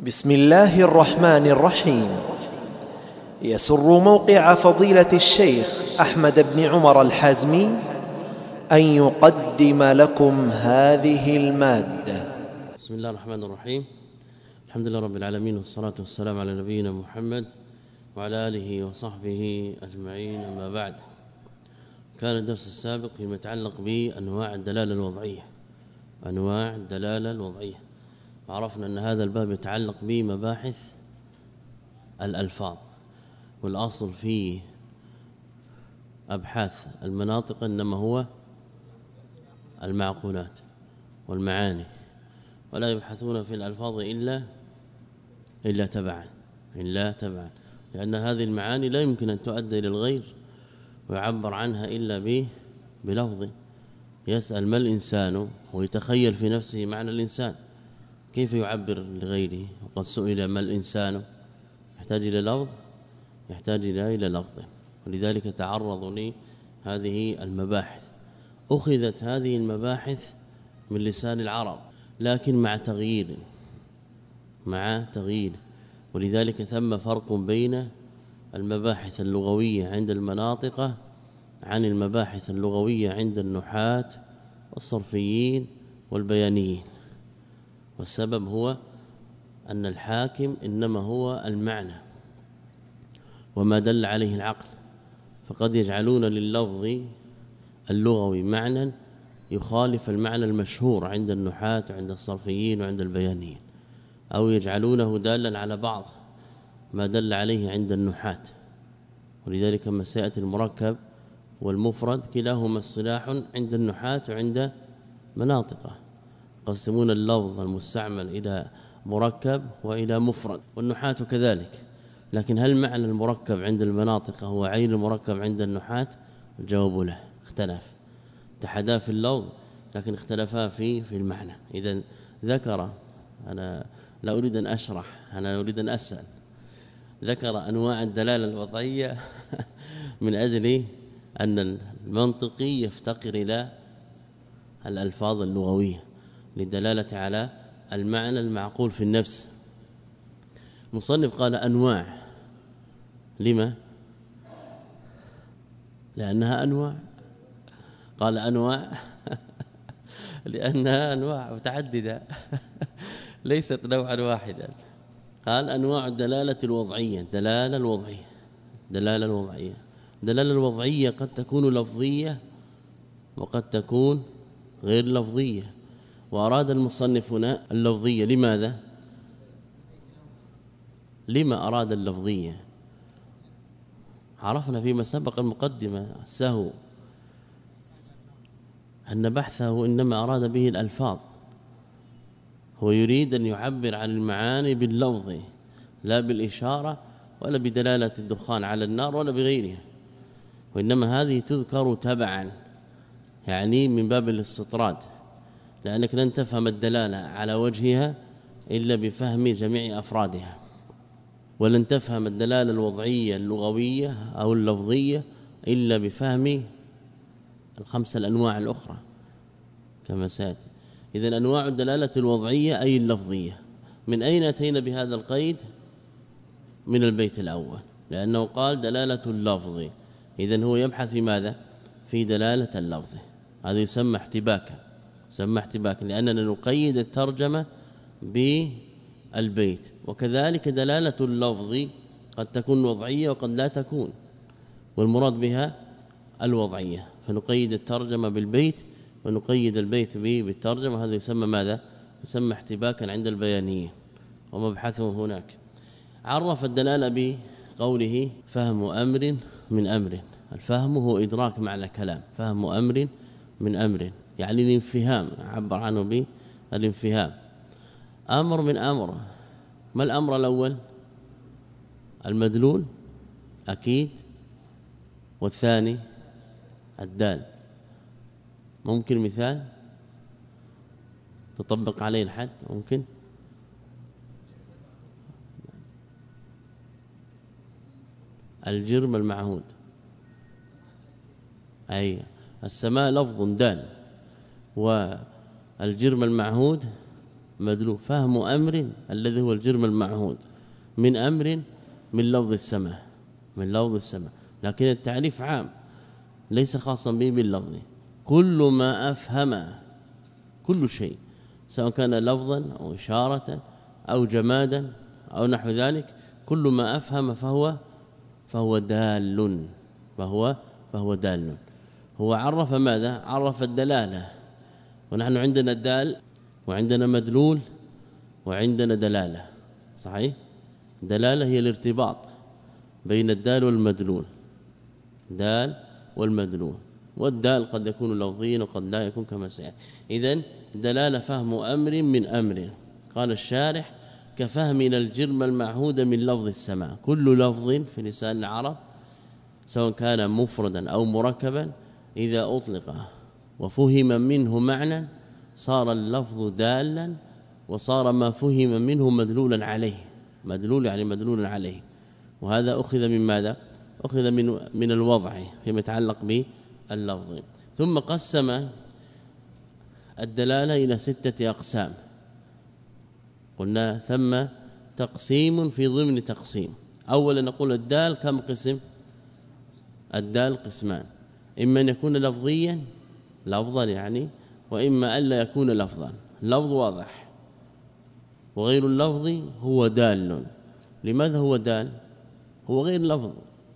بسم الله الرحمن الرحيم. يسر موقع فضيلة الشيخ أحمد بن عمر الحازمي أن يقدم لكم هذه المادة. بسم الله الرحمن الرحيم. الحمد لله رب العالمين، والصلاة والسلام على نبينا محمد وعلى آله وصحبه أجمعين، أما بعد. كان الدرس السابق فيما يتعلق بأنواع الدلالة الوضعية. أنواع الدلالة الوضعية، عرفنا أن هذا الباب يتعلق بمباحث الألفاظ، والأصل في أبحاث المناطق إنما هو المعقولات والمعاني، ولا يبحثون في الألفاظ إلا تبعا، لأن هذه المعاني لا يمكن أن تؤدي للغير ويعبر عنها إلا بلفظ. يسأل ما الإنسان ويتخيل في نفسه معنى الإنسان، كيف يعبر لغيره؟ وقد سئل ما الإنسان، يحتاج إلى لفظ، يحتاج إلى لفظ. ولذلك تعرضوا لي هذه المباحث. أخذت هذه المباحث من لسان العرب، لكن مع تغيير. ولذلك ثم فرق بين المباحث اللغوية عند المناطق عن المباحث اللغوية عند النحاة والصرفيين والبيانيين. والسبب هو أن الحاكم إنما هو المعنى وما دل عليه العقل، فقد يجعلون لللفظ اللغوي معنى يخالف المعنى المشهور عند النحاة وعند الصرفيين وعند البيانيين، أو يجعلونه دالا على بعض ما دل عليه عند النحاة. ولذلك ما سيأتي المركب والمفرد كلاهما اصطلاح عند النحاة وعند مناطقه، يقسمون اللفظ المستعمل إلى مركب وإلى مفرد، والنحاة كذلك. لكن هل معنى المركب عند المناطق هو عين المركب عند النحاة؟ الجواب له، اختلف، اتحدا في اللفظ لكن اختلفا في المعنى. إذن ذكر، أنا لا أريد أن أشرح، أنا أريد أن أسأل. ذكر أنواع الدلالة الوضعية من أجل أن المنطقي يفتقر إلى الألفاظ اللغوية للدلالة على المعنى المعقول في النفس. المصنف قال أنواع، لما؟ لأنها أنواع. قال أنواع لأنها أنواع متعددة ليست نوعا واحدا. قال أنواع الدلالة الوضعية. الدلالة الوضعية قد تكون لفظية وقد تكون غير لفظية، وأراد المصنف هنا اللفظية. لماذا؟ لما أراد اللفظية؟ عرفنا فيما سبق المقدمة السهو أن بحثه إنما أراد به الألفاظ، هو يريد أن يعبر عن المعاني باللفظ لا بالإشارة ولا بدلالة الدخان على النار ولا بغيرها، وإنما هذه تذكر تبعا، يعني من باب الاستطراد، لأنك لن تفهم الدلالة على وجهها إلا بفهم جميع أفرادها، ولن تفهم الدلالة الوضعية اللغوية أو اللفظية إلا بفهم الخمسة الأنواع الأخرى كما سيأتي. إذن أنواع الدلالة الوضعية أي اللفظية. من أين أتينا بهذا القيد؟ من البيت الأول، لأنه قال دلالة اللفظ، إذن هو يبحث في ماذا؟ في دلالة اللفظ. هذا يسمى احتباكا، لأننا نقيد الترجمة بالبيت. وكذلك دلالة اللفظ قد تكون وضعية وقد لا تكون، والمراد بها الوضعية، فنقيد الترجمة بالبيت ونقيد البيت بالترجمة. هذا يسمى ماذا؟ يسمى احتباكا عند البيانية، ومبحثه هناك. عرف الدلالة بقوله فهم أمر من أمر. الفهم هو إدراك معنى كلام، فهم أمر من أمر يعني الانفهام، عبر عنه بالانفهام. أمر من أمر، ما الأمر الأول؟ المدلول أكيد، والثاني الدال. ممكن مثال تطبق عليه الحد؟ ممكن. الجرم المعهود، أي السماء لفظ دال، والجرم المعهود مدلول. فهم أمر الذي هو الجرم المعهود من أمر من لفظ السماء، من لفظ السماء، لكن التعريف عام ليس خاصا به باللفظ. كل ما أفهم، كل شيء سواء كان لفظا أو إشارة أو جمادا أو نحو ذلك، كل ما أفهم فهو دال، فهو دال. هو عرف ماذا؟ عرف الدلالة، ونحن عندنا الدال وعندنا مدلول وعندنا دلالة، صحيح؟ دلالة هي الارتباط بين الدال والمدلول، دال والمدلول، والدال قد يكون لفظيا وقد لا يكون كما سيأتي. إذن دلالة فهم أمر من أمر. قال الشارح كفهمنا الجرم المعهود من لفظ السماء. كل لفظ في لسان العرب سواء كان مفردا أو مركبا إذا أطلق وفهم منه معنى صار اللفظ دالا، وصار ما فهم منه مدلولا عليه، مدلول يعني مدلولا عليه. وهذا أخذ من ماذا؟ أخذ من الوضع فيما يتعلق باللفظ. ثم قسم الدلالة إلى 6 أقسام. قلنا ثم تقسيم في ضمن تقسيم. أولا نقول الدال كم قسم؟ الدال قسمان، إما أن يكون لفظيا لفظا يعني، وإما ألا يكون لفظا. اللفظ واضح، وغير اللفظ هو دال. لماذا هو دال؟ هو غير لفظ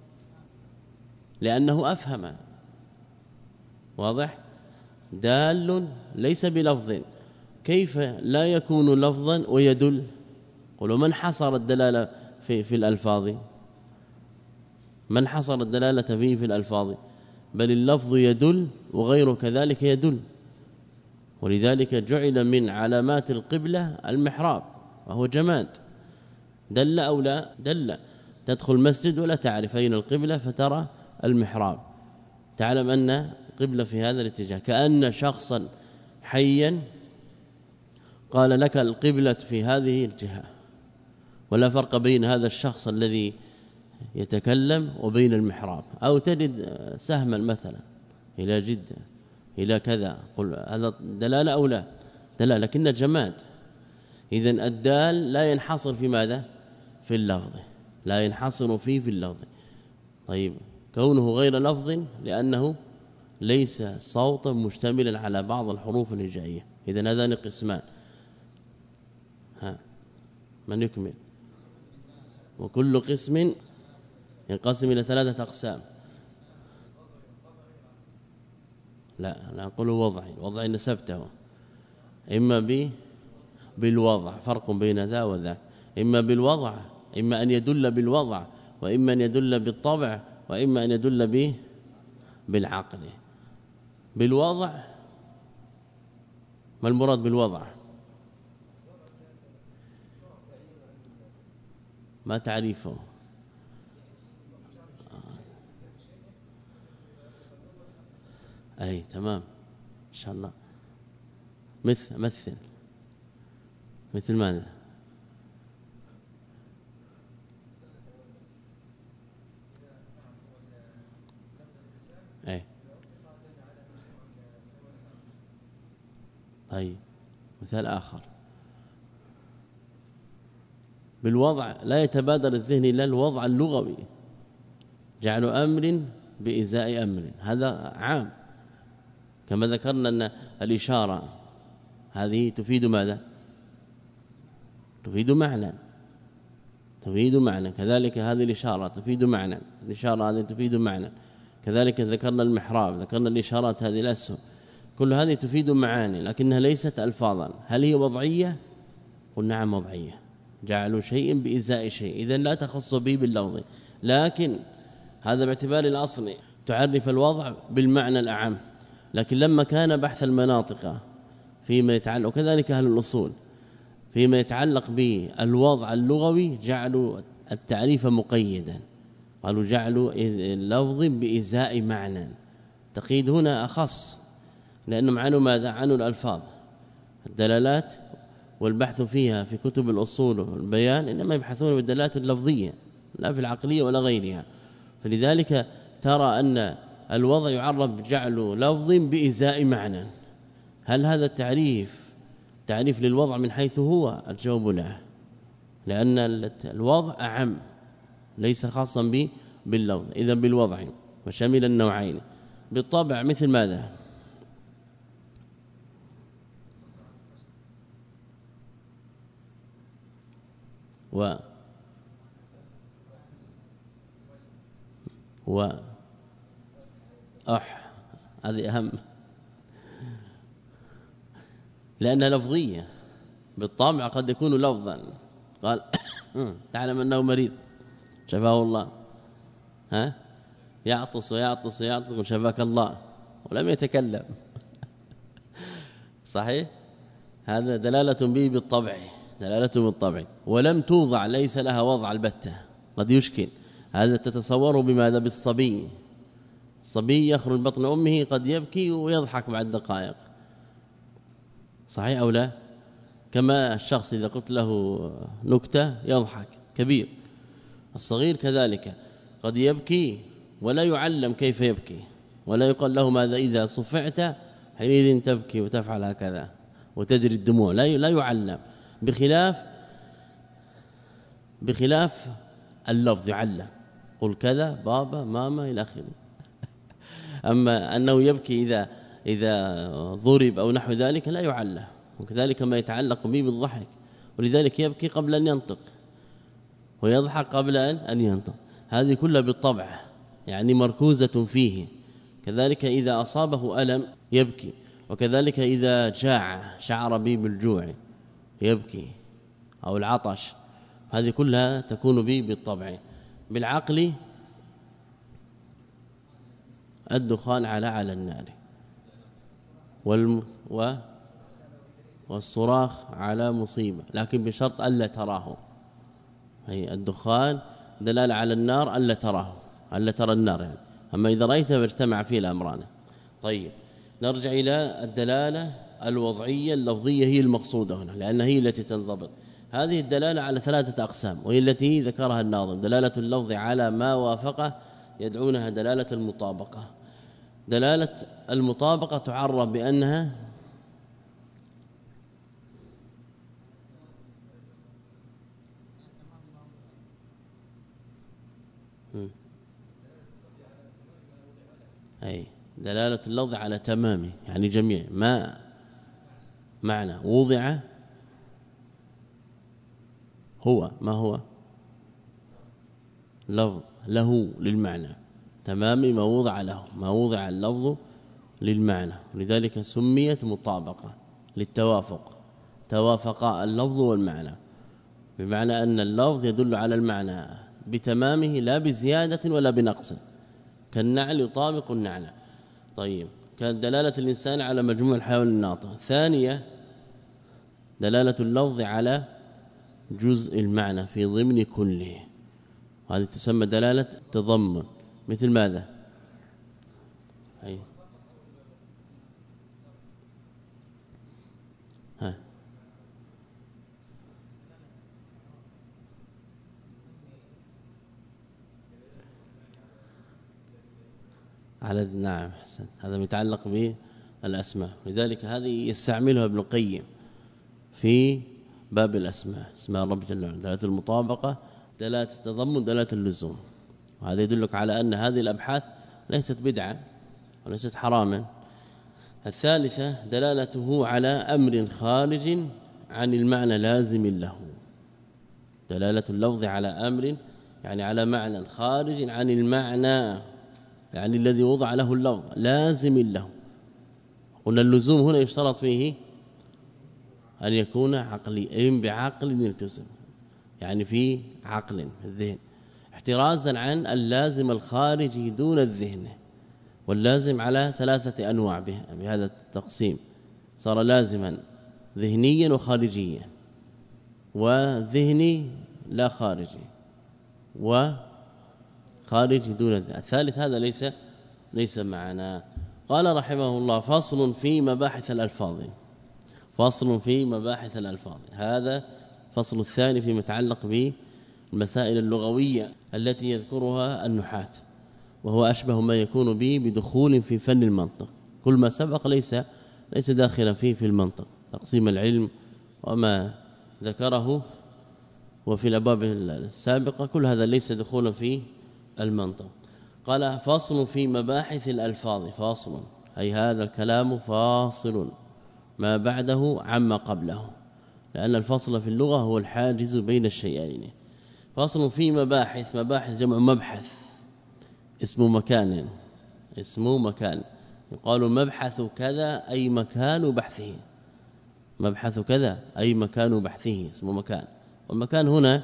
لأنه أفهم، واضح؟ دال ليس بلفظ. كيف لا يكون لفظا ويدل؟ قلوا من حصر الدلالة في الألفاظ؟ من حصر الدلالة فيه في الألفاظ؟ بل اللفظ يدل وغيره كذلك يدل. ولذلك جعل من علامات القبلة المحراب، وهو جماد. دل أو لا؟ دل. تدخل المسجد ولا تعرف أين القبلة فترى المحراب، تعلم أن قبلة في هذا الاتجاه، كأن شخصا حيا قال لك القبلة في هذه الجهة، ولا فرق بين هذا الشخص الذي يتكلم وبين المحراب. أو تجد سهما مثلا إلى جدة إلى كذا، قل هذا دلالة أو لا؟ دلالة، لكن جماد. إذن الدال لا ينحصر في ماذا؟ في اللفظ، لا ينحصر فيه في اللفظ. طيب كونه غير لفظ لأنه ليس صوتا مشتملا على بعض الحروف الهجائية. إذن هذان قسمان. من يكمل؟ وكل قسم ينقسم إلى 3 أقسام. لا نقول وضعي، وضعي نسبته، إما بالوضع، فرق بين ذا وذاك، إما بالوضع، إما أن يدل بالوضع، وإما أن يدل بالطبع، وإما أن يدل بالعقل. بالوضع ما المراد بالوضع؟ ما تعريفه؟ أي تمام إن شاء الله. مثل ماذا؟ أي طيب مثال آخر. بالوضع لا يتبادر الذهن إلا الوضع اللغوي، جعل أمر بإزاء أمر، هذا عام. كما ذكرنا أن الإشارة هذه تفيد ماذا؟ تفيد معنى، تفيد معنى. كذلك هذه الإشارة تفيد معنى، الإشارة هذه تفيد معنى. كذلك ذكرنا المحراب، ذكرنا الإشارات هذه الأسهم، كل هذه تفيد معاني لكنها ليست ألفاظا. هل هي وضعية؟ قل نعم وضعية، جعلوا شيء بإزاء شيء، إذن لا تخص به باللفظ، لكن هذا باعتبار الأصل تعرف الوضع بالمعنى الأعم. لكن لما كان بحث المناطق فيما يتعلق، وكذلك أهل الأصول فيما يتعلق بالوضع اللغوي، جعلوا التعريف مقيدا، قالوا جعلوا اللفظ بإزاء معنى. تقييد هنا أخص لأنهم عنوا ماذا؟ عنوا الألفاظ. الدلالات والبحث فيها في كتب الأصول والبيان إنما يبحثون بالدلالات اللفظية لا في العقلية ولا غيرها. فلذلك ترى أن الوضع يعرف جعل لفظ بإزاء معنى. هل هذا التعريف تعريف للوضع من حيث هو الجواب له، لأن الوضع أعم ليس خاصا باللفظ، إذا بالوضع وشمل النوعين. بالطبع مثل ماذا؟ هذه أهم، لأنها لفظية. بالطبع قد يكون لفظا، قال تعلم أنه مريض شفاه الله، يعطس ويعطس ويعطس وشفاك الله ولم يتكلم صحيح؟ هذا دلالة به بالطبع، دلالة بالطبع، ولم توضع، ليس لها وضع البتة. قد يشكل هذا، تتصوره بماذا؟ بالصبي. الصبي يخرج بطن أمه قد يبكي ويضحك بعد دقائق، صحيح أو لا؟ كما الشخص إذا قلت له نكتة يضحك، كبير. الصغير كذلك قد يبكي ولا يعلم كيف يبكي، ولا يقال له ماذا إذا صفعت حينئذ تبكي وتفعل هكذا وتجري الدموع، لا يعلم. بخلاف اللفظ يعلم، قل كذا بابا ماما إلى آخره. أما أنه يبكي إذا ضرب أو نحو ذلك لا يعلم. وكذلك ما يتعلق به بالضحك، ولذلك يبكي قبل أن ينطق ويضحك قبل أن ينطق. هذه كلها بالطبع يعني مركوزة فيه. كذلك إذا أصابه ألم يبكي، وكذلك إذا جاع شعر به بالجوع يبكي أو العطش، هذه كلها تكون به بالطبع. بالعقل الدخان على النار والصراخ على مصيبة، لكن بشرط ألا تراه. هي الدخان دلالة على النار ألا تراه، ألا ترى النار يعني. أما إذا رأيته فاجتمع فيه الأمران. طيب نرجع إلى الدلالة الوضعية اللفظية، هي المقصودة هنا لأن هي التي تنضبط. هذه الدلالة على 3 أقسام، وهي التي ذكرها الناظم. دلالة اللفظ على ما وافقه يدعونها دلالة المطابقة. دلالة المطابقة تعرف بأنها أي دلالة اللفظ على تمامه، يعني جميع ما معنى وضع هو ما هو لفظ له للمعنى، تمام ما وضع له، ما وضع اللفظ للمعنى، لذلك سميت مطابقة للتوافق. توافق اللفظ والمعنى، بمعنى أن اللفظ يدل على المعنى بتمامه لا بزيادة ولا بنقص، كالنعل يطابق النعل. طيب كانت دلالة الإنسان على مجموع الحيوان الناطق. ثانية دلالة اللفظ على جزء المعنى في ضمن كله، هذه تسمى دلالة تضمن. مثل ماذا؟ على نعم حسن، هذا متعلق بالأسماء، لذلك هذه يستعملها ابن القيم في باب الأسماء، اسماء الرب جل وعلا، دلالة المطابقة، دلالة التضمن، دلالة اللزوم. وهذا يدلك على أن هذه الأبحاث ليست بدعة وليست حراما. الثالثة دلالته على أمر خارج عن المعنى لازم له. دلالة اللفظ على أمر يعني على معنى خارج عن المعنى، يعني الذي وضع له اللفظ لازم له. قلنا اللزوم هنا يشترط فيه أن يكون عقلي، أي بعقل يلتزم، يعني في عقل الذهن، احترازا عن اللازم الخارجي دون الذهن. واللازم على 3 أنواع بهذا التقسيم، صار لازما ذهنيا وخارجيا، وذهني لا خارجي، وخارجي دون الذهن. الثالث هذا ليس معنا. قال رحمه الله: فصل في مباحث الألفاظ. فصل في مباحث الألفاظ، هذا فصل الثاني فيما يتعلق بالمسائل اللغوية التي يذكرها النحاة، وهو أشبه ما يكون به بدخول في فن المنطق. كل ما سبق ليس داخلا فيه في المنطق، تقسيم العلم وما ذكره وفي الأبواب السابقة كل هذا ليس دخولا في المنطق. قال فصل في مباحث الألفاظ. فاصل أي هذا الكلام فاصل ما بعده عما قبله، لأن الفصل في اللغة هو الحاجز بين الشيئين. فصل في مباحث. مباحث جمع مبحث، اسم مكان، اسم مكان. يقال مبحث كذا أي مكان بحثه، مبحث كذا أي مكان بحثه، اسم مكان. والمكان هنا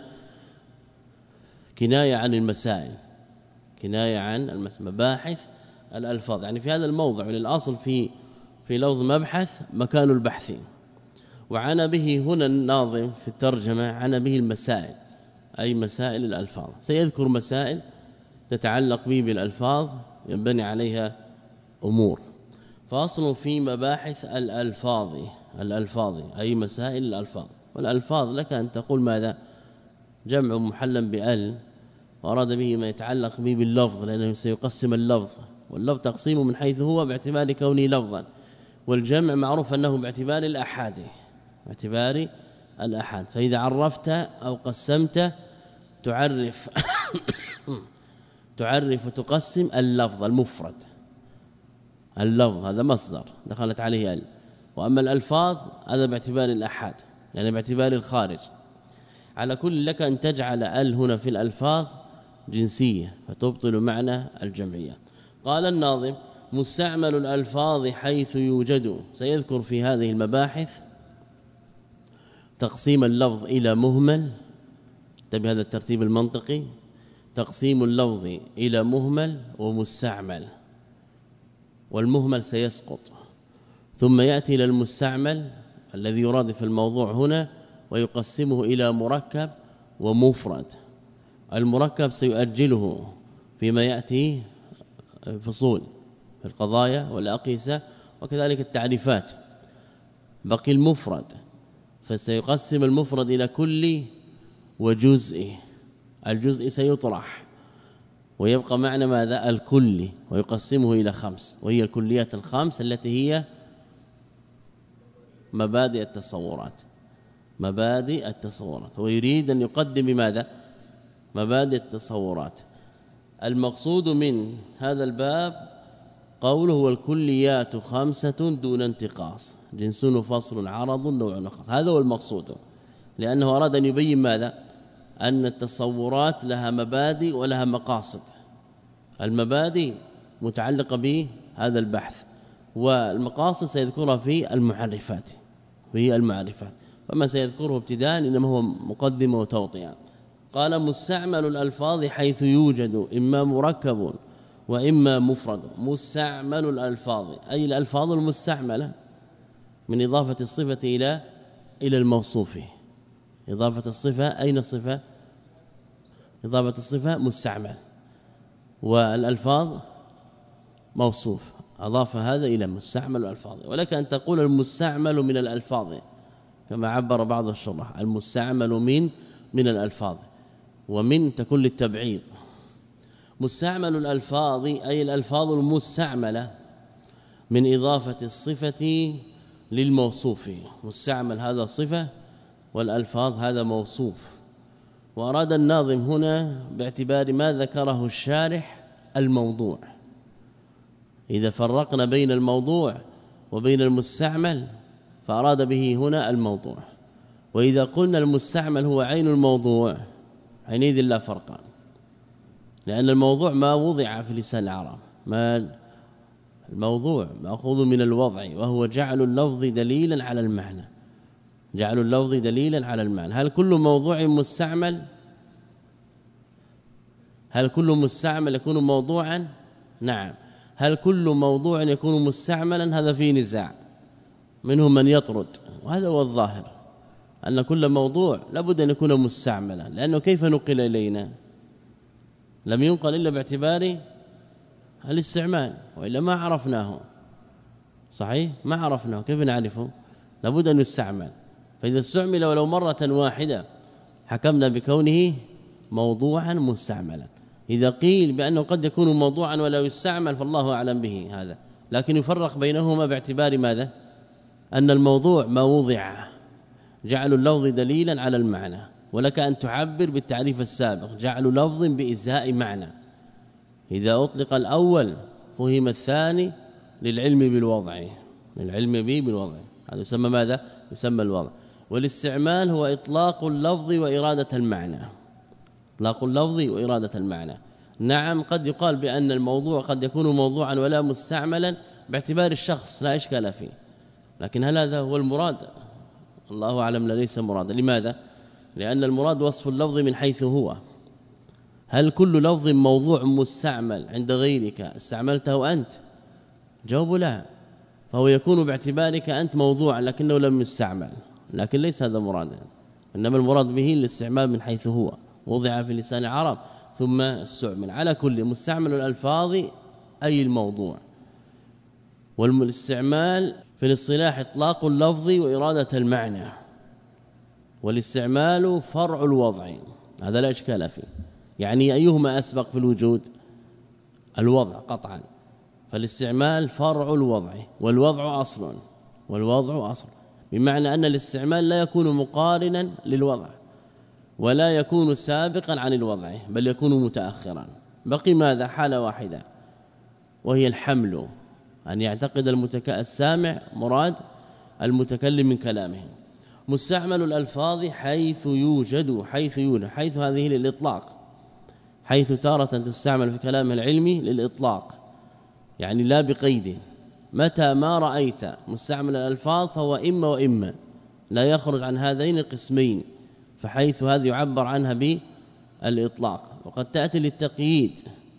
كناية عن المسائل، كناية عن مباحث الألفاظ. يعني في هذا الموضع للأصل في لفظ مبحث مكان البحث، وعنى به هنا الناظم في الترجمة عنى به المسائل أي مسائل الألفاظ. سيذكر مسائل تتعلق به بالألفاظ ينبني عليها أمور. فاصل في مباحث الألفاظ. الألفاظ أي مسائل الألفاظ. والألفاظ لك أن تقول ماذا؟ جمع محلا بأل، وأراد به ما يتعلق به باللفظ، لأنه سيقسم اللفظ، واللفظ تقسيم من حيث هو باعتبار كونه لفظا، والجمع معروف أنه باعتبار الأحاد، باعتبار الأحاد. فإذا عرفت أو قسمت تعرف تعرف وتقسم اللفظ المفرد. اللفظ هذا مصدر دخلت عليه ال، وأما الألفاظ هذا باعتبار الأحاد، يعني باعتبار الخارج. على كل لك أن تجعل ال هنا في الألفاظ جنسية فتبطل معنى الجمعية. قال الناظم مستعمل الألفاظ حيث يوجد. سيذكر في هذه المباحث تقسيم اللفظ إلى مهمل، تبي هذا الترتيب المنطقي، تقسيم اللفظ إلى مهمل ومستعمل، والمهمل سيسقط، ثم يأتي إلى المستعمل الذي يراد في الموضوع هنا ويقسمه إلى مركب ومفرد. المركب سيؤجله فيما يأتي فصول في القضايا والأقيسة وكذلك التعريفات. بقي المفرد فسيقسم المفرد إلى كل وجزء، الجزء سيطرح ويبقى معنى ماذا؟ الكل، ويقسمه إلى 5، وهي الكليات الخمس التي هي مبادئ التصورات. مبادئ التصورات، ويريد أن يقدم بماذا؟ مبادئ التصورات. المقصود من هذا الباب قوله والكليات 5 دون انتقاص، جنس فصل عرض نوع نقص. هذا هو المقصود، لأنه أراد أن يبين ماذا؟ أن التصورات لها مبادئ ولها مقاصد. المبادئ متعلقة بهذا البحث، والمقاصد سيذكرها في المعرفات، وهي المعرفات، فما سيذكره ابتداء إنما هو مقدمة وتوطئة. قال مستعمل الألفاظ حيث يوجد إما مركب وإما مفرد. مستعمل الألفاظ أي الألفاظ المستعملة من إضافة الصفة إلى الموصوف. إضافة الصفة، أين الصفة؟ إضافة الصفة مستعمل، والألفاظ موصوف، أضاف هذا إلى مستعمل الألفاظ. ولك أن تقول المستعمل من الألفاظ كما عبر بعض الشرح، المستعمل من الألفاظ، ومن تكون للتبعيض. مستعمل الألفاظ أي الألفاظ المستعملة من إضافة الصفة للموصوف. مستعمل هذا صفة والألفاظ هذا موصوف. وأراد الناظم هنا باعتبار ما ذكره الشارح الموضوع. إذا فرقنا بين الموضوع وبين المستعمل فأراد به هنا الموضوع، وإذا قلنا المستعمل هو عين الموضوع حينئذ لا فرق، لأن الموضوع ما وضع في لسان العرب، ما الموضوع مأخوذ من الوضع، وهو جعل اللفظ دليلا على المعنى، جعل اللفظ دليلا على المعنى. هل كل موضوع مستعمل؟ هل كل مستعمل يكون موضوعا؟ نعم. هل كل موضوع يكون مستعملا؟ هذا فيه نزاع، منهم من يطرد، وهذا هو الظاهر أن كل موضوع لابد أن يكون مستعملا، لأنه كيف نقل إلينا؟ لم ينقل إلا باعتبار الاستعمال، وإلا ما عرفناه. صحيح؟ ما عرفناه، كيف نعرفه؟ لابد أن يستعمل. فإذا استعمل ولو مرة واحدة حكمنا بكونه موضوعا مستعملا. إذا قيل بأنه قد يكون موضوعا ولا يستعمل فالله أعلم به هذا، لكن يفرق بينهما باعتبار ماذا؟ أن الموضوع ما وضع جعل اللفظ دليلا على المعنى، ولك أن تعبر بالتعريف السابق جعل لفظ بإزهاء معنى. إذا أطلق الأول فهم الثاني للعلم بالوضع، للعلم به بالوضع، هذا يسمى ماذا؟ يسمى الوضع. والاستعمال هو إطلاق اللفظ وإرادة المعنى، إطلاق اللفظ وإرادة المعنى. نعم قد يقال بأن الموضوع قد يكون موضوعا ولا مستعملا باعتبار الشخص، لا إشكال فيه، لكن هل هذا هو المراد؟ الله أعلم، ليس مرادا. لماذا؟ لأن المراد وصف اللفظ من حيث هو. هل كل لفظ موضوع مستعمل عند غيرك استعملته أنت؟ جواب لا، فهو يكون باعتبارك أنت موضوعا لكنه لم يستعمل، لكن ليس هذا مرادا، إنما المراد به الاستعمال من حيث هو، وضع في لسان العرب ثم استعمل. على كل مستعمل الألفاظ أي الموضوع. والاستعمال في الاصطلاح إطلاق اللفظ وإرادة المعنى، والاستعمال فرع الوضع، هذا لا إشكال فيه. يعني أيهما أسبق في الوجود؟ الوضع قطعا، فالاستعمال فرع الوضع، والوضع أصل، والوضع أصل، بمعنى أن الاستعمال لا يكون مقارنا للوضع ولا يكون سابقا عن الوضع، بل يكون متأخرا. بقي ماذا؟ حالة واحدة وهي الحمل، أن يعتقد السامع مراد المتكلم من كلامه. مستعمل الألفاظ حيث يوجد، حيث يوجد، حيث هذه للإطلاق، حيث تارة تستعمل في كلام العلمي للإطلاق، يعني لا بقيد. متى ما رأيت مستعمل الألفاظ فهو إما وإما، لا يخرج عن هذين القسمين، فحيث هذه يعبر عنها بالإطلاق. وقد تأتي للتقييد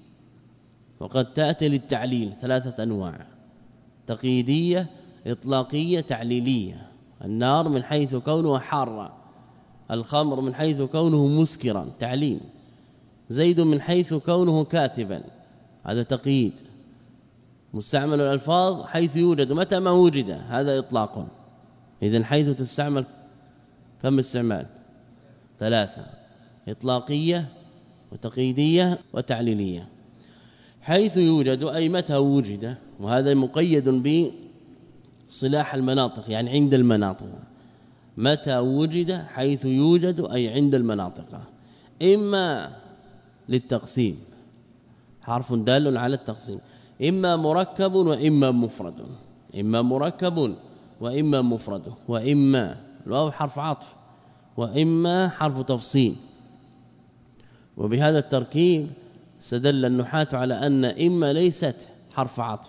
وقد تأتي للتعليل، ثلاثة أنواع: تقييدية، إطلاقية، تعليلية. النار من حيث كونه حارا، الخمر من حيث كونه مسكرا، تعليل. زيد من حيث كونه كاتبا، هذا تقييد. مستعمل الألفاظ حيث يوجد، متى ما وجد، هذا إطلاق. إذن حيث تستعمل كم استعمال؟ ثلاثة: إطلاقية وتقييدية وتعليلية. حيث يوجد أي متى وجد، وهذا مقيد بصلاح المناطق، يعني عند المناطق. متى وجد حيث يوجد أي عند المناطق، إما للتقسيم، حرف دال على التقسيم، إما مركب وإما مفرد، إما مركب وإما مفرد، وإما الواو حرف عطف، وإما حرف تفصيل. وبهذا التركيب استدل النحاة على أن إما ليست حرف عطف،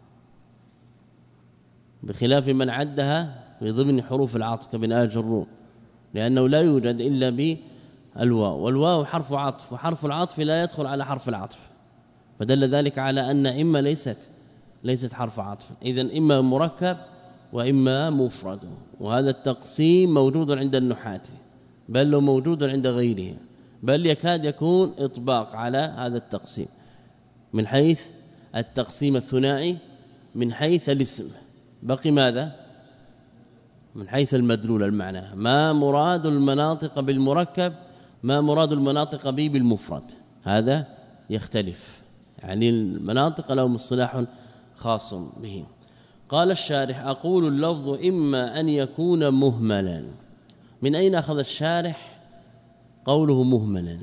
بخلاف من عدها في ضمن حروف العطف كابن آج الروم، لأنه لا يوجد إلا بالواو، والواو حرف عطف، وحرف العطف لا يدخل على حرف العطف، فدل ذلك على أن إما ليست حرف عطف. إذن إما مركب وإما مفرد. وهذا التقسيم موجود عند النحاة، بل موجود عند غيره، بل يكاد يكون إطباق على هذا التقسيم من حيث التقسيم الثنائي، من حيث الاسم. بقي ماذا؟ من حيث المدلول، المعنى، ما مراد المناطق بالمركب، ما مراد المناطق به بالمفرد، هذا يختلف، يعني المناطق لهم اصطلاح خاص به. قال الشارح: أقول اللفظ إما أن يكون مهملا. من أين أخذ الشارح قوله مهملا؟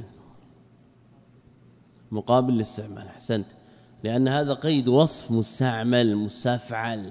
مقابل الاستعمال، أحسنت، لأن هذا قيد وصف مستعمل مستفعل،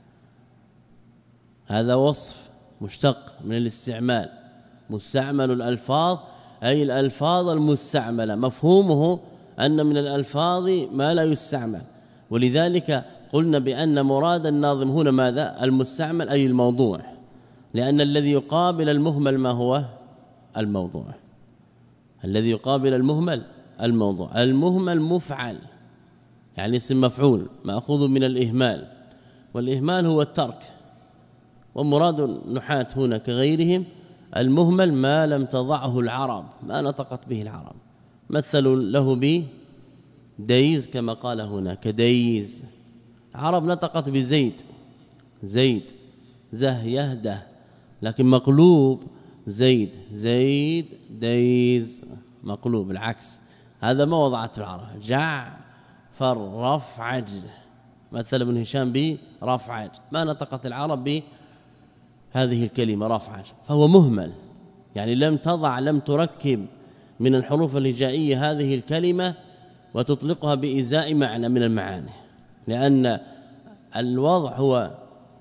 هذا وصف مشتق من الاستعمال. مستعمل الألفاظ أي الألفاظ المستعملة، مفهومه أن من الألفاظ ما لا يستعمل، ولذلك قلنا بأن مراد الناظم هنا ماذا؟ المستعمل أي الموضوع، لأن الذي يقابل المهمل ما هو؟ الموضوع. الذي يقابل المهمل الموضوع. المهمل مفعل، يعني اسم مفعول مأخوذ من الإهمال، والإهمال هو الترك. ومراد النحاة هنا كغيرهم المهمل ما لم تضعه العرب، ما نطقت به العرب. مثلوا له بديز كما قال هنا، كديز. العرب نطقت بزيد، زيد، زه يهده، لكن مقلوب زيد، زيد ديز، مقلوب العكس، هذا ما وضعته العرب. جعفر رفعج، مثل ابن هشام برفعج، ما نطقت العرب هذه الكلمة رفعا، فهو مهمل، يعني لم تركب من الحروف الهجائية هذه الكلمة وتطلقها بإزاء معنى من المعاني، لأن الوضع هو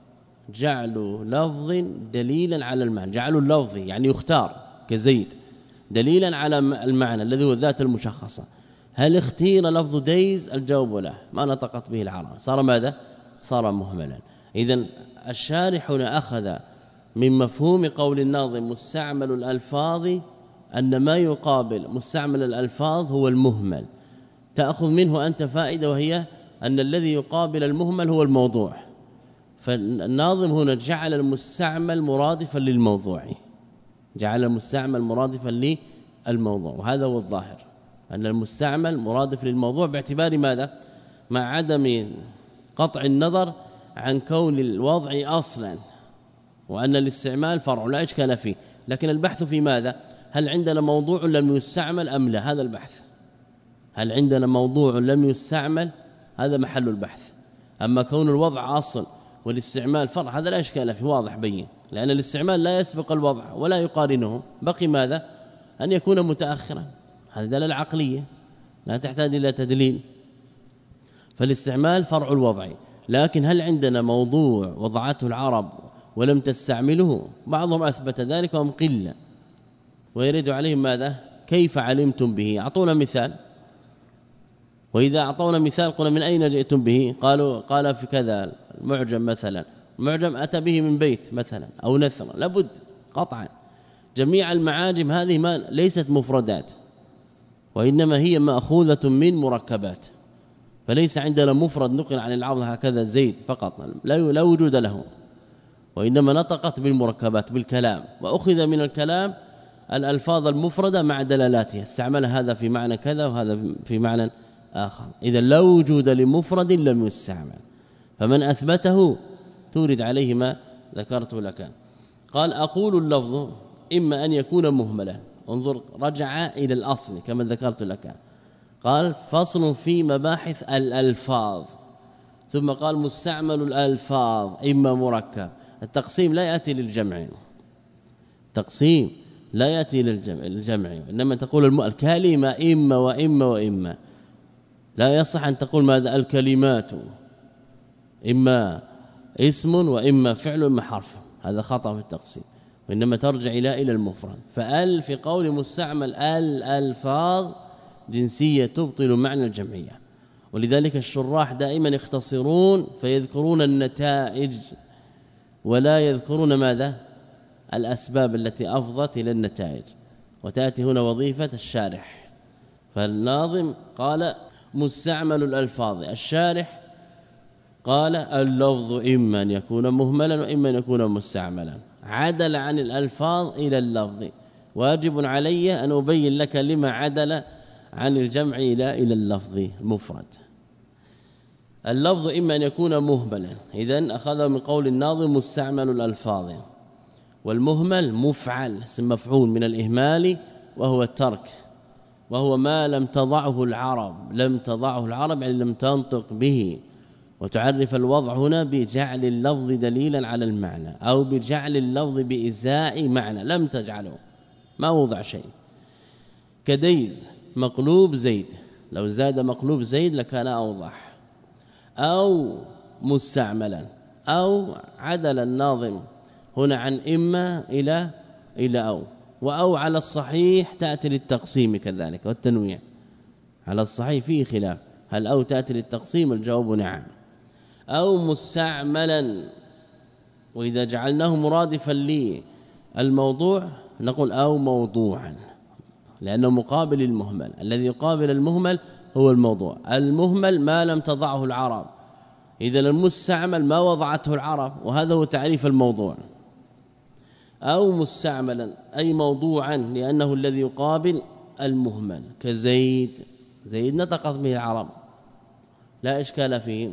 جعل لفظ دليلا على المعنى، جعل اللفظ يعني يختار كزيد دليلا على المعنى الذي هو الذات المشخصة. هل اختير لفظ ديز؟ الجواب لا، ما نطقت به العرب، صار ماذا؟ صار مهملا. إذن الشارح هنا أخذ من مفهوم قول الناظم مستعمل الألفاظ أن ما يقابل مستعمل الألفاظ هو المهمل، تأخذ منه أنت فائدة، وهي أن الذي يقابل المهمل هو الموضوع، فالناظم هنا جعل المستعمل مرادفا للموضوع، جعل المستعمل مرادفا للموضوع، وهذا هو الظاهر أن المستعمل مرادف للموضوع باعتبار ماذا؟ مع عدم قطع النظر عن كون الوضع أصلا، وأن الاستعمال فرع لا إشكال فيه، لكن البحث في ماذا؟ هل عندنا موضوع لم يستعمل أم لا؟ هذا البحث. هل عندنا موضوع لم يستعمل؟ هذا محل البحث. أما كون الوضع أصل والاستعمال فرع هذا لا إشكال فيه، واضح بين، لأن الاستعمال لا يسبق الوضع ولا يقارنه، بقي ماذا؟ أن يكون متأخرا، هذا دلالة عقلية لا تحتاج إلى تدليل، فالاستعمال فرع الوضع. لكن هل عندنا موضوع وضعته العرب ولم تستعمله؟ بعضهم أثبت ذلك وهم قلة، ويريد عليهم ماذا؟ كيف علمتم به؟ أعطونا مثال، وإذا أعطونا مثال قلنا من أين جئتم به؟ قال في كذا المعجم مثلا، المعجم أتى به من بيت مثلا أو نثر، لابد قطعا. جميع المعاجم هذه ما ليست مفردات، وإنما هي مأخوذة من مركبات، فليس عندنا مفرد نقل عن العرب هكذا زيد فقط، لا وجود له، وإنما نطقت بالمركبات بالكلام، وأخذ من الكلام الألفاظ المفردة مع دلالاتها، استعمل هذا في معنى كذا وهذا في معنى آخر. إذا لا وجود لمفرد لم يستعمل، فمن أثبته تورد عليه ما ذكرت لك. قال أقول اللفظ إما أن يكون مهملا، انظر رجع إلى الأصل كما ذكرت لك، قال فصل في مباحث الألفاظ، ثم قال مستعمل الألفاظ إما مركب. التقسيم لا يأتي للجمع، تقسيم لا يأتي للجمع، إنما تقول الكلمة إما وإما وإما، لا يصح أن تقول ماذا؟ الكلمات إما اسم وإما فعل وإما حرف، هذا خطأ في التقسيم، وإنما ترجع إلى المفرد. فأل في قول مستعمل الألفاظ جنسية تبطل معنى الجمعية، ولذلك الشراح دائما يختصرون فيذكرون النتائج ولا يذكرون ماذا؟ الأسباب التي أفضت إلى النتائج، وتأتي هنا وظيفة الشارح. فالناظم قال مستعمل الألفاظ، الشارح قال اللفظ إما أن يكون مهملا وإما أن يكون مستعملا، عدل عن الألفاظ إلى اللفظ، واجب علي أن أبين لك لما عدل عن الجمع إلى اللفظ المفرد. اللفظ إما أن يكون مهملا، إذن أخذ من قول الناظم مستعمل الألفاظ، والمهمل مفعل اسم مفعول من الإهمال وهو الترك، وهو ما لم تضعه العرب، لم تضعه العرب يعني لم تنطق به. وتعرف الوضع هنا بجعل اللفظ دليلا على المعنى، أو بجعل اللفظ بإزاء معنى، لم تجعله ما وضع شيء. كديز مقلوب زيد، لو زاد مقلوب زيد لكان أوضح. أو مستعملا، أو عدل الناظم هنا عن إما إلى أو على الصحيح تأتي للتقسيم كذلك والتنويع، على الصحيح فيه خلاف، هل أو تأتي للتقسيم؟ الجواب نعم. أو مستعملا، وإذا جعلناه مرادفا للموضوع نقول أو موضوعا، لأنه مقابل المهمل، الذي يقابل المهمل هو الموضوع، المهمل ما لم تضعه العرب، إذا المستعمل ما وضعته العرب، وهذا هو تعريف الموضوع. أو مستعملا أي موضوعا، لأنه الذي يقابل المهمل، كزيد، زيد نطقت به العرب لا إشكال فيه،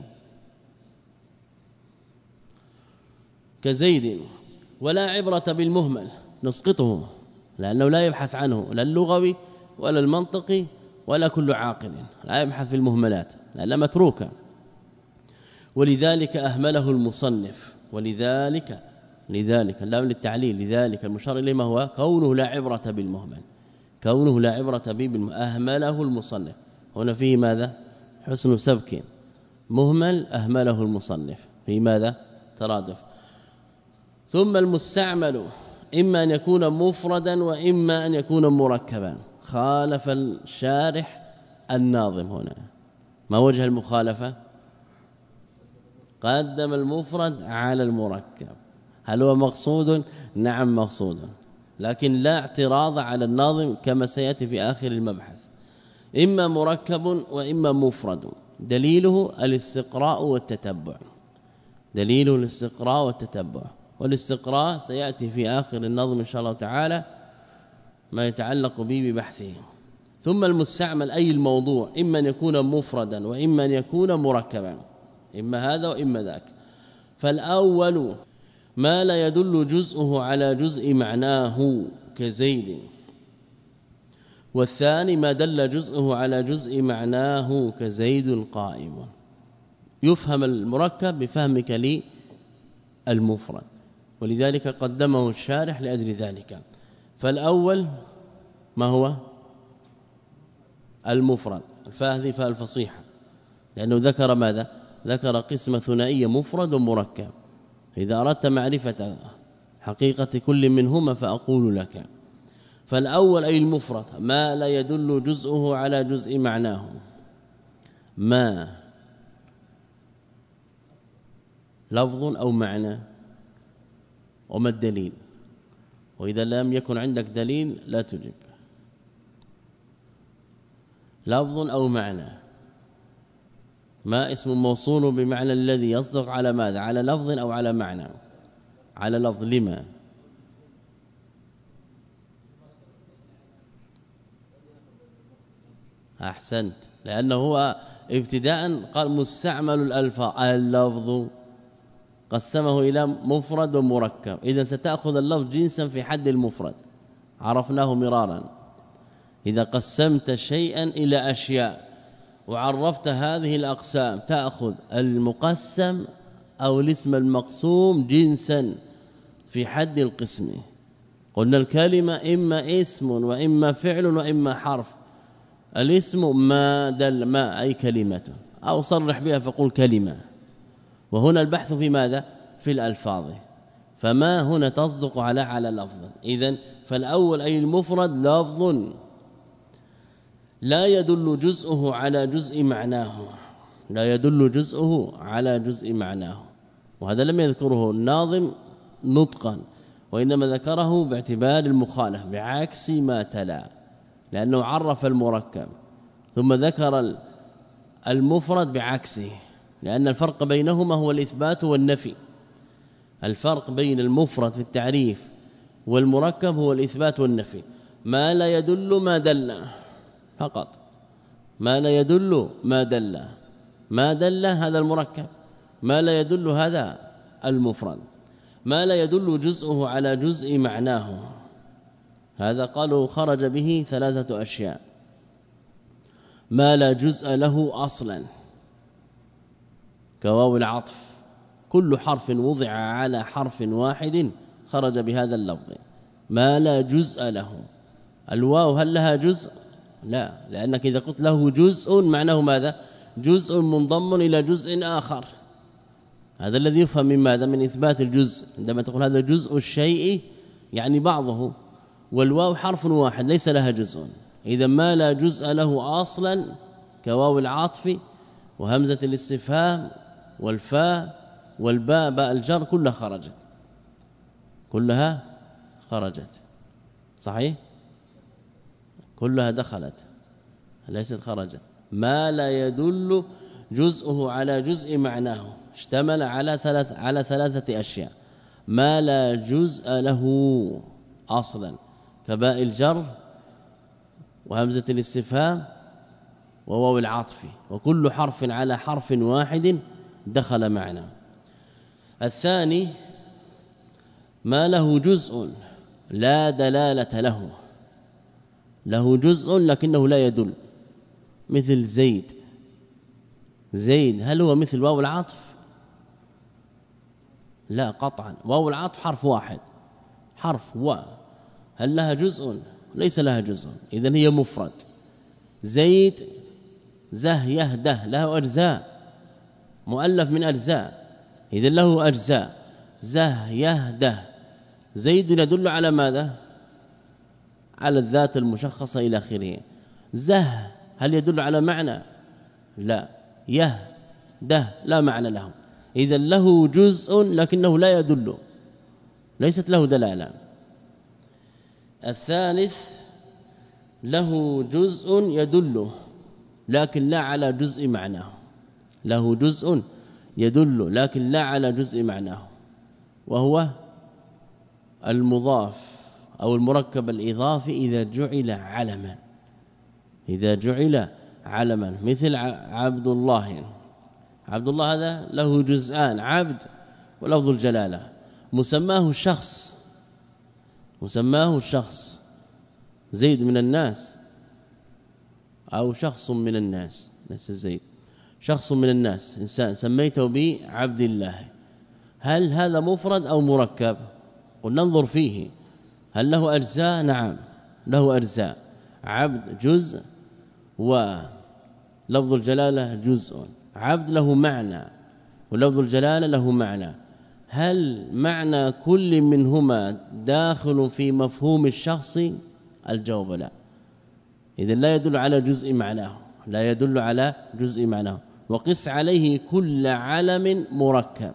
كزيد. ولا عبرة بالمهمل، نسقطه لأنه لا يبحث عنه لا اللغوي ولا المنطقي ولا كل عاقل، لا يبحث في المهملات لأنها متروكة. ولذلك أهمله المصنف، ولذلك لذلك اللام للتعليل، لذلك المشار اليه ما هو كونه لا عبرة بالمهمل، كونه لا عبرة به بالمهمل، اهمله المصنف. هنا فيه ماذا؟ حسن سبك، مهمل اهمله المصنف، في ماذا؟ ترادف. ثم المستعمل اما ان يكون مفردا واما ان يكون مركبا. خالف الشارح الناظم هنا. ما وجه المخالفه؟ قدم المفرد على المركب. هل هو مقصود؟ نعم مقصود، لكن لا اعتراض على الناظم كما سياتي في آخر المبحث. إما مركب وإما مفرد. دليله الاستقراء والتتبع، دليله الاستقراء والتتبع. والاستقراء سياتي في آخر النظم ان شاء الله تعالى ما يتعلق به ببحثه. ثم المستعمل أي الموضوع إما أن يكون مفردا وإما أن يكون مركبا، إما هذا وإما ذاك. فالأول ما لا يدل جزءه على جزء معناه كزيد، والثاني ما دل جزءه على جزء معناه كزيد قائم. يفهم المركب بفهمك للمفرد، ولذلك قدمه الشارح لأجل ذلك. فالأول ما هو؟ المفرد. الفاء هذه فاء الفصيحة، لأنه ذكر ماذا؟ ذكر قسمة ثنائية مفرد ومركب. إذا أردت معرفة حقيقة كل منهما فأقول لك. فالأول أي المفرد ما لا يدل جزءه على جزء معناه. ما لفظ أو معنى، وما الدليل؟ وإذا لم يكن عندك دليل لا تجب. لفظ أو معنى، ما اسم موصول بمعنى الذي يصدق على ماذا؟ على لفظ أو على معنى؟ على لفظ. لما؟ أحسنت، لأنه هو ابتداء قال مستعمل الألفاظ، اللفظ قسمه إلى مفرد ومركب. إذا ستأخذ اللفظ جنسا في حد المفرد، عرفناه مرارا. إذا قسمت شيئا إلى أشياء وعرفت هذه الأقسام تأخذ المقسم أو الاسم المقسوم جنسا في حد القسم. قلنا الكلمة إما اسم وإما فعل وإما حرف. الاسم ما دل ما أي كلمة، أو صرح بها فقل كلمة. وهنا البحث في ماذا؟ في الألفاظ. فما هنا تصدق على لفظ. إذن فالأول أي المفرد لفظ لا يدل جزءه على جزء معناه، لا يدل جزءه على جزء معناه. وهذا لم يذكره الناظم نطقا، وإنما ذكره باعتبار المخالف بعكس ما تلا، لأنه عرف المركب ثم ذكر المفرد بعكسه، لأن الفرق بينهما هو الإثبات والنفي. الفرق بين المفرد في التعريف والمركب هو الإثبات والنفي. ما لا يدل ما دل فقط، ما لا يدل ما دل. ما دل هذا المركب، ما لا يدل هذا المفرد. ما لا يدل جزءه على جزء معناه، هذا قالوا خرج به 3 أشياء. ما لا جزء له أصلا كواو العطف، كل حرف وضع على حرف واحد خرج بهذا اللفظ. ما لا جزء له. الواو هل لها جزء؟ لا، لأنك إذا قلت له جزء معناه ماذا؟ جزء منضم إلى جزء آخر. هذا الذي يفهم من ماذا؟ من إثبات الجزء. عندما تقول هذا جزء الشيء يعني بعضه، والواو حرف واحد ليس لها جزء. إذا ما لا جزء له أصلا كواو العطف وهمزة الاستفهام والفاء والباء باء الجر كلها خرجت، كلها خرجت. صحيح؟ كلها دخلت ليست خرجت. ما لا يدل جزءه على جزء معناه اشتمل على 3 أشياء. ما لا جزء له اصلا كباء الجر وهمزه الاستفهام وواو العطف، وكل حرف على حرف واحد دخل معنا. الثاني ما له جزء لا دلالة له، له جزء لكنه لا يدل، مثل زيد. زيد هل هو مثل واو العطف؟ لا قطعا، واو العطف حرف واحد، حرف و، هل لها جزء؟ ليس لها جزء، إذن هي مفرد. زيد زه يهده له أجزاء، مؤلف من أجزاء، إذن له أجزاء. زه يهده، زيد يدل على ماذا؟ على الذات المشخصة إلى آخره. زه هل يدل على معنى؟ لا. يهده لا معنى له، إذن له جزء لكنه لا يدل، ليست له دلالة. الثالث له جزء يدل لكن لا على جزء معناه، له جزء يدل لكن لا على جزء معناه، وهو المضاف أو المركب الإضافي إذا جعل علما، إذا جعل علما، مثل عبد الله. عبد الله هذا له جزءان، عبد ولفظ الجلالة، مسماه الشخص، مسماه الشخص، زيد من الناس أو شخص من الناس، ليس زيد، شخص من الناس، إنسان سميته بعبد الله. هل هذا مفرد أو مركب؟ وننظر فيه، هل له أجزاء؟ نعم له أجزاء، عبد جزء ولفظ الجلالة جزء. عبد له معنى ولفظ الجلالة له معنى، هل معنى كل منهما داخل في مفهوم الشخص؟ الجواب لا، إذن لا يدل على جزء معناه، لا يدل على جزء معناه. وقس عليه كل علم مركب،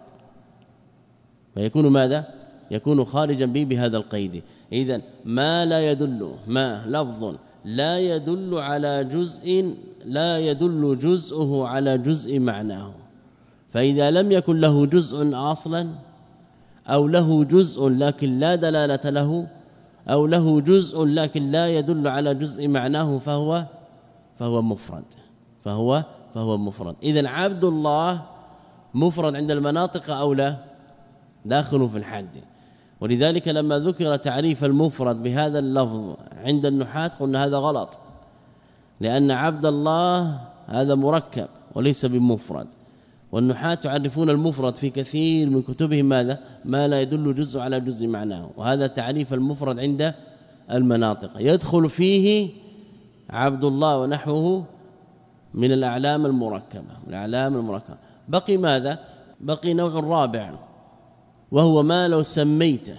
فيكون ماذا؟ يكون خارجا به بهذا القيد. إذن ما لا يدل، ما لفظ لا يدل على جزء، لا يدل جزءه على جزء معناه، فإذا لم يكن له جزء اصلا أو له جزء لكن لا دلالة له، أو له جزء لكن لا يدل على جزء معناه، فهو مفرد، فهو مفرد. إذن عبد الله مفرد عند المناطق أو لا؟ داخل في الحد. ولذلك لما ذكر تعريف المفرد بهذا اللفظ عند النحاة قلنا هذا غلط، لأن عبد الله هذا مركب وليس بمفرد، والنحاة يعرفون المفرد في كثير من كتبهم ماذا؟ ما لا يدل جزء على جزء معناه، وهذا تعريف المفرد عند المناطق. يدخل فيه عبد الله ونحوه من الأعلام المركبة، من الأعلام المركبة. بقي ماذا؟ بقي نوع رابع، وهو ما لو سميته.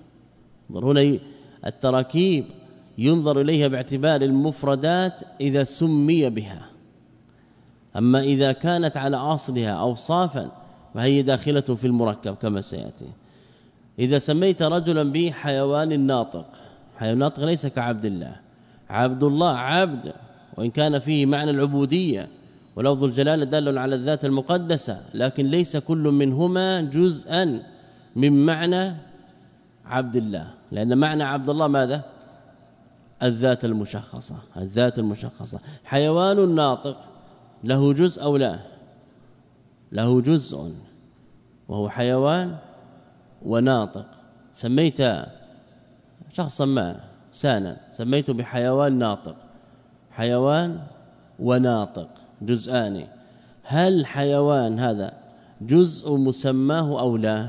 هنا التراكيب ينظر إليها باعتبار المفردات إذا سمي بها، أما إذا كانت على أصلها أوصافا فهي داخلة في المركب كما سيأتي. إذا سميت رجلا بحيوان ناطق، حيوان ناطق ليس كعبد الله، عبد الله عبد وإن كان فيه معنى العبودية ولفظ الجلالة دال على الذات المقدسة، لكن ليس كل منهما جزءا من معنى عبد الله، لأن معنى عبد الله ماذا؟ الذات المشخصة، الذات المشخصة. حيوان ناطق له جزء أو لا؟ له جزء، وهو حيوان وناطق. سميت شخصا ما سانا سميته بحيوان ناطق، حيوان وناطق جزءان، هل حيوان هذا جزء مسماه أو لا؟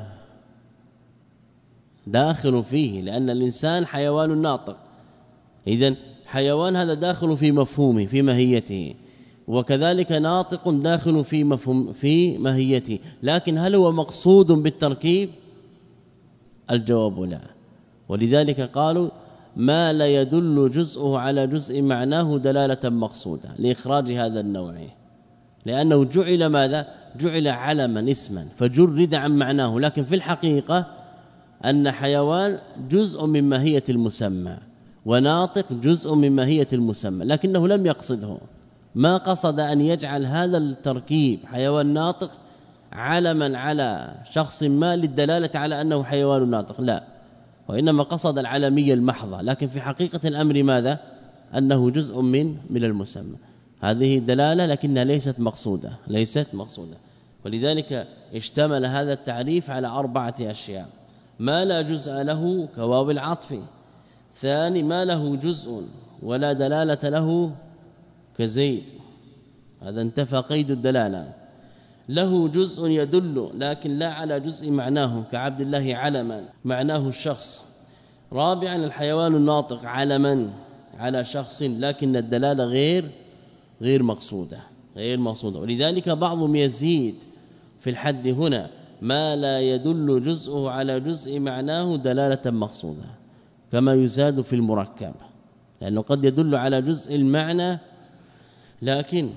داخل فيه، لأن الإنسان حيوان ناطق، إذن حيوان هذا داخل في مفهومه في ماهيته، وكذلك ناطق داخل في مفهوم في ماهيته، لكن هل هو مقصود بالتركيب؟ الجواب لا. ولذلك قالوا ما لا يدل جزءه على جزء معناه دلالة مقصودة لإخراج هذا النوع، لأنه جعل ماذا؟ جعل علما اسما فجرد عن معناه، لكن في الحقيقة أن حيوان جزء من ماهية المسمى وناطق جزء من ماهية المسمى، لكنه لم يقصده، ما قصد أن يجعل هذا التركيب حيوان ناطق علما على شخص ما للدلالة على أنه حيوان ناطق، لا، وإنما قصد العالمية المحضة، لكن في حقيقة الأمر ماذا؟ أنه جزء من المسمى. هذه دلالة لكنها ليست مقصودة، ليست مقصودة. ولذلك اشتمل هذا التعريف على 4 أشياء: ما لا جزء له كواو العطف، ثاني ما له جزء ولا دلالة له كزيد، هذا انتفى قيد الدلالة. له جزء يدل لكن لا على جزء معناه كعبد الله علما معناه الشخص. رابعا الحيوان الناطق علما على شخص لكن الدلاله غير مقصوده ولذلك بعضهم يزيد في الحد هنا ما لا يدل جزءه على جزء معناه دلاله مقصوده كما يزاد في المركب لانه قد يدل على جزء المعنى لكن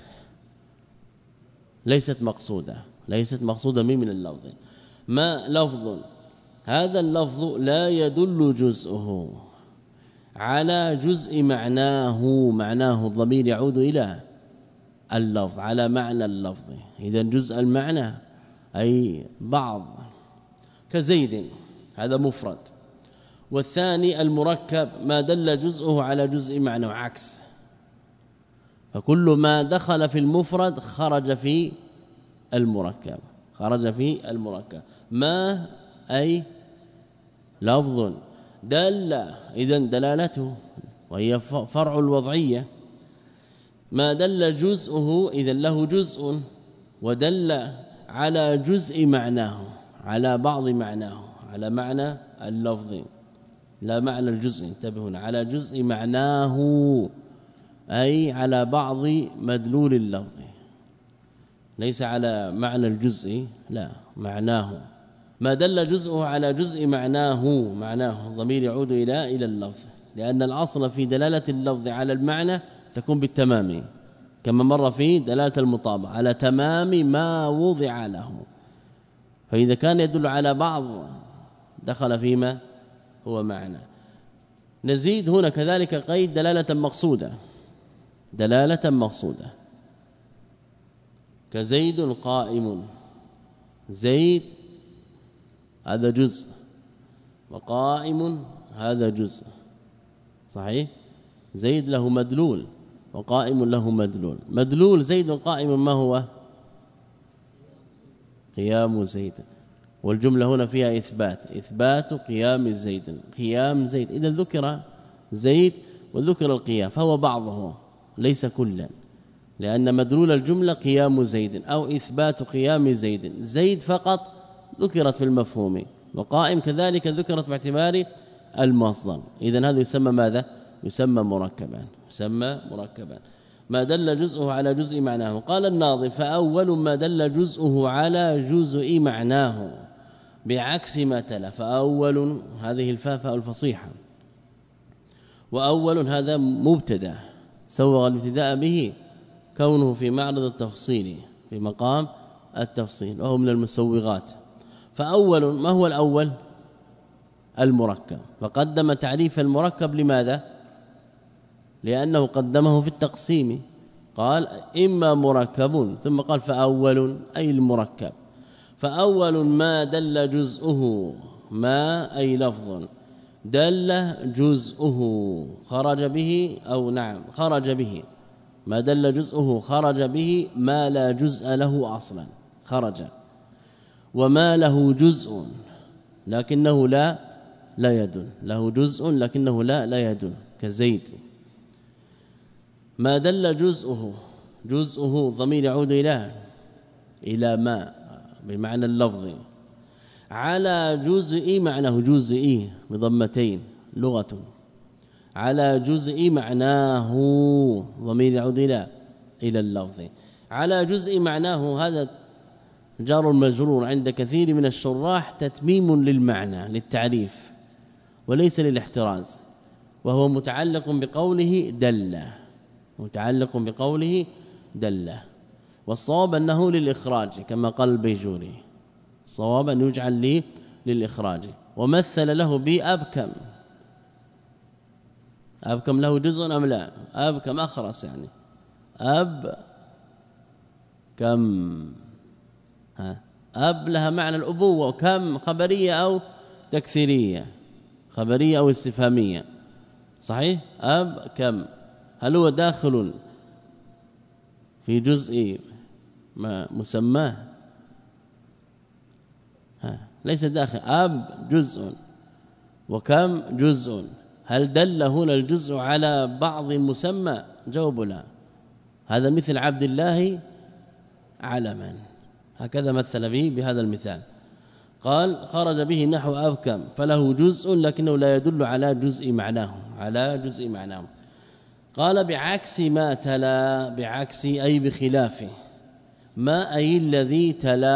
ليست مقصوده من اللفظ. ما لفظ هذا اللفظ لا يدل جزءه على جزء معناه الضمير يعود إلى اللفظ على معنى اللفظ. إذا جزء المعنى أي بعض كزيد هذا مفرد. والثاني المركب ما دل جزءه على جزء معنى عكس فكل ما دخل في المفرد خرج في المركب ما أي لفظ دل إذا دلالته وهي فرع الوضعية ما دل جزءه إذا له جزء ودل على جزء معناه على بعض معناه على معنى اللفظ لا معنى الجزء انتبهون على جزء معناه أي على بعض مدلول اللفظ ليس على معنى الجزء لا معناه ما دل جزءه على جزء معناه الضمير يعود إلى اللفظ لأن الأصل في دلالة اللفظ على المعنى تكون بالتمام كما مر في دلالة المطابقة على تمام ما وضع له فإذا كان يدل على بعض دخل فيما هو معنى. نزيد هنا كذلك قيد دلالة مقصودة كزيد قائم زيد هذا جزء وقائم هذا جزء صحيح زيد له مدلول وقائم له مدلول زيد قائم ما هو قيام زيد والجملة هنا فيها إثبات قيام زيد إذا ذكر زيد وذكر القيام فهو بعضه ليس كلا لأن مدلول الجملة قيام زيد أو إثبات قيام زيد فقط ذكرت في المفهوم وقائم كذلك ذكرت باعتبار المصدر إذن هذا يسمى ماذا يسمى مركبا ما دل جزءه على جزء معناه. قال الناظم فأول ما دل جزءه على جزء معناه بعكس ما تلا فأول هذه الفاء الفصيحة وأول هذا مبتدا سوغ الابتداء به كونه في معرض التفصيل في مقام التفصيل وهو من المسوغات. فأول ما هو الأول المركب فقدم تعريف المركب لماذا لأنه قدمه في التقسيم قال إما مركب ثم قال فأول أي المركب فأول ما دل جزءه ما أي لفظ دل جزءه خرج به ما دل جزءه خرج به ما لا جزء له أصلا خرج وما له جزء لكنه لا يدل له جزء لكنه لا يدل كزيد ما دل جزءه ضمير يعود إلى ما بمعنى اللفظ على جزء معناه جزء بضمتين لغة على جزء معناه ضمير يعود إلى اللفظ على جزء معناه هذا جار مجرور عند كثير من الشراح تتميم للمعنى للتعريف وليس للاحتراز وهو متعلق بقوله دل والصواب أنه للإخراج كما قال البيجوري الصواب أن يجعل للإخراج ومثل له بأبكم له جزء أم لا أبكم أخرس يعني أب لها معنى الأبوة وكم خبرية أو تكثيرية خبرية أو استفهامية صحيح كم هل هو داخل في جزء ما مسماه ليس داخل جزء وكم جزء هل دل هنا الجزء على بعض مسمى جواب لا هذا مثل عبد الله علما هكذا مثل به بهذا المثال. قال خرج به نحو أبكم فله جزء لكنه لا يدل على جزء معناه. قال بعكس ما تلا، بعكس أي بخلافه، ما أي الذي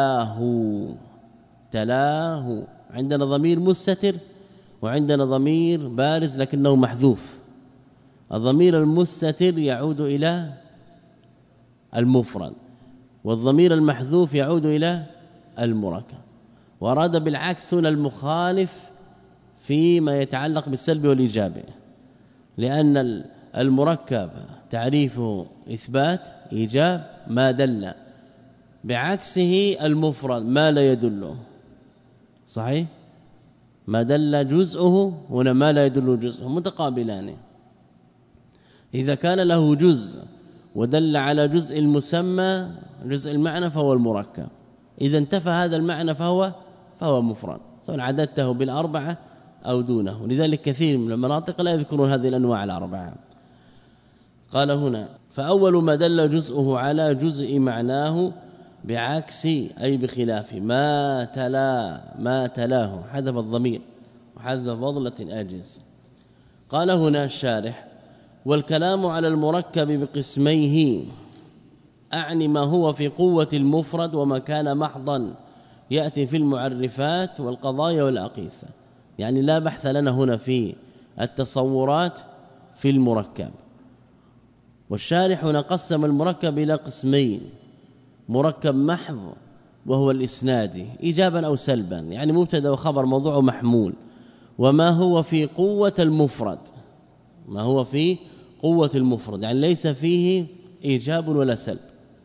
تلاه عندنا ضمير مستتر وعندنا ضمير بارز لكنه محذوف. الضمير المستتر يعود إلى المفرد والضمير المحذوف يعود إلى المركب، وأراد بالعكس هنا المخالف فيما يتعلق بالسلب والإيجاب، لأن المركب تعريفه إثبات إيجاب ما دل، بعكسه المفرد ما لا يدل. صحيح؟ ما دل جزءه هنا ما لا يدل جزءه، متقابلان. إذا كان له جزء ودل على جزء المسمى جزء المعنى فهو المركب، إذا انتفى هذا المعنى فهو مفرد، سواء عددته بالأربعة أو دونه. لذلك كثير من المناطق لا يذكرون هذه الأنواع الأربعة. قال هنا فأول ما دل جزءه على جزء معناه بعكس أي بخلاف ما تلاه، حذف الضمير وحذف فضلة أجز. قال هنا الشارح والكلام على المركب بقسميه أعني ما هو في قوة المفرد وما كان محضا يأتي في المعرفات والقضايا والأقيسة. يعني لا بحث لنا هنا في التصورات في المركب. والشارح هنا قسم المركب إلى قسمين: مركب محض وهو الإسنادي إيجابا أو سلبا، يعني مبتدا وخبر موضوع محمول، وما هو في قوة المفرد، ما هو في قوة المفرد يعني ليس فيه إيجاب ولا سلب،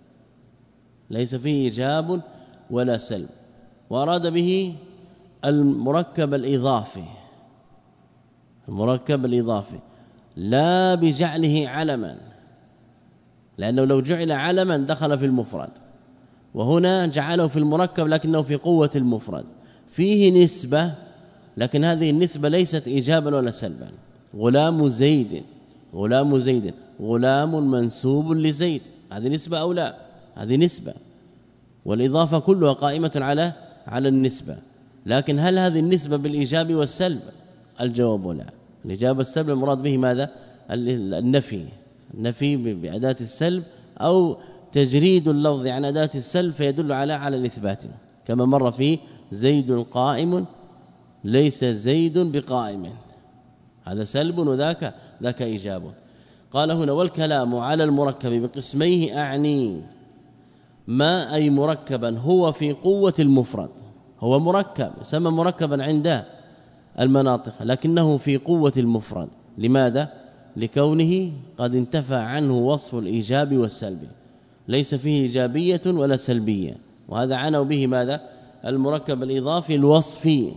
ليس فيه إيجاب ولا سلب. وأراد به المركب الإضافي، المركب الإضافي لا بجعله علما، لأنه لو جعل علما دخل في المفرد، وهنا جعله في المركب لكنه في قوة المفرد، فيه نسبة لكن هذه النسبة ليست إيجابا ولا سلبا. غلام زيد، غلام زيد، غلام منسوب لزيد، هذه نسبة أو لا؟ هذه نسبة، والإضافة كلها قائمة على النسبة. لكن هل هذه النسبة بالإيجاب والسلب؟ الجواب لا. الإجابة السلب المراد به ماذا؟ النفي بأداة السلب أو تجريد اللفظ عن أداة السلب فيدل على الإثبات، كما مر في زيد قائم ليس زيد بقائم، هذا سلب وذاك إيجاب. قال هنا والكلام على المركب بقسميه أعني ما أي مركبا هو في قوة المفرد، هو مركب يسمى مركبا عند المناطق لكنه في قوة المفرد. لماذا؟ لكونه قد انتفى عنه وصف الإيجاب والسلب، ليس فيه إيجابية ولا سلبية، وهذا عنوا به ماذا؟ المركب الإضافي الوصفي،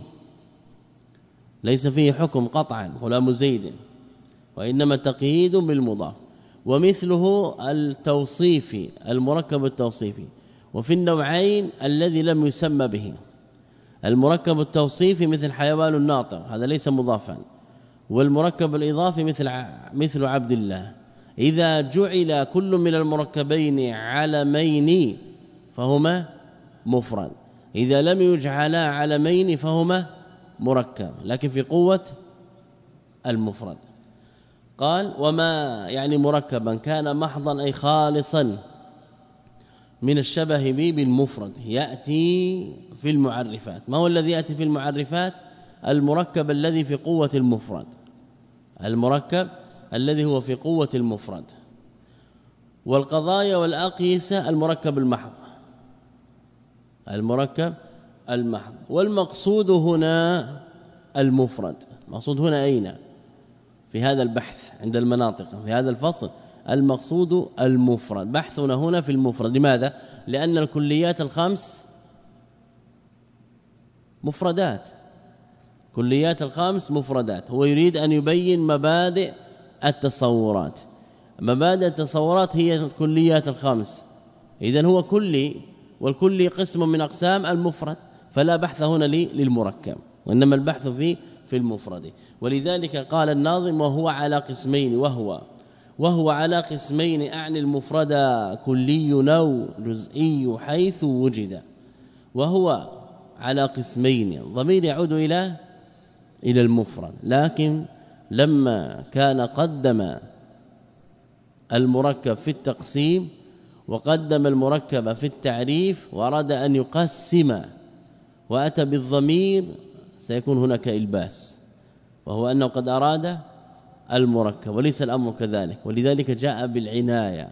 ليس فيه حكم قطعا غلام زيد، وإنما تقييد بالمضاف. ومثله التوصيفي، المركب التوصيفي، وفي النوعين الذي لم يسمى به. المركب التوصيفي مثل حيوان الناطق، هذا ليس مضافا، والمركب الإضافي مثل عبد الله. إذا جعل كل من المركبين علمين فهما مفرد، إذا لم يجعلا علمين فهما مركب لكن في قوة المفرد. قال وما يعني مركبا كان محضا أي خالصا من الشبه به بالمفرد يأتي في المعرفات. ما هو الذي يأتي في المعرفات؟ المركب الذي في قوة المفرد، المركب الذي هو في قوة المفرد. والقضايا والأقيسة المركب المحض، المركب المحض. والمقصود هنا المفرد، المقصود هنا أين في هذا البحث عند المناطق في هذا الفصل؟ المقصود المفرد، بحثنا هنا في المفرد. لماذا؟ لأن الكليات الخمس مفردات، كليات الخمس مفردات. هو يريد أن يبين مبادئ التصورات، مبادئ التصورات هي الكليات الخمس، إذن هو كلي، والكلي قسم من أقسام المفرد، فلا بحث هنا للمركب وإنما البحث في المفرد. ولذلك قال الناظم وهو على قسمين، وهو على قسمين أعني المفرد كلي أو جزئي حيث وجد. وهو على قسمين. الضمير يعود إلى المفرد، لكن لما كان قدم المركب في التقسيم وقدم المركب في التعريف وأراد أن يقسم وأتى بالضمير سيكون هناك إلباس، وهو أنه قد أراد المركب وليس الأمر كذلك، ولذلك جاء بالعناية.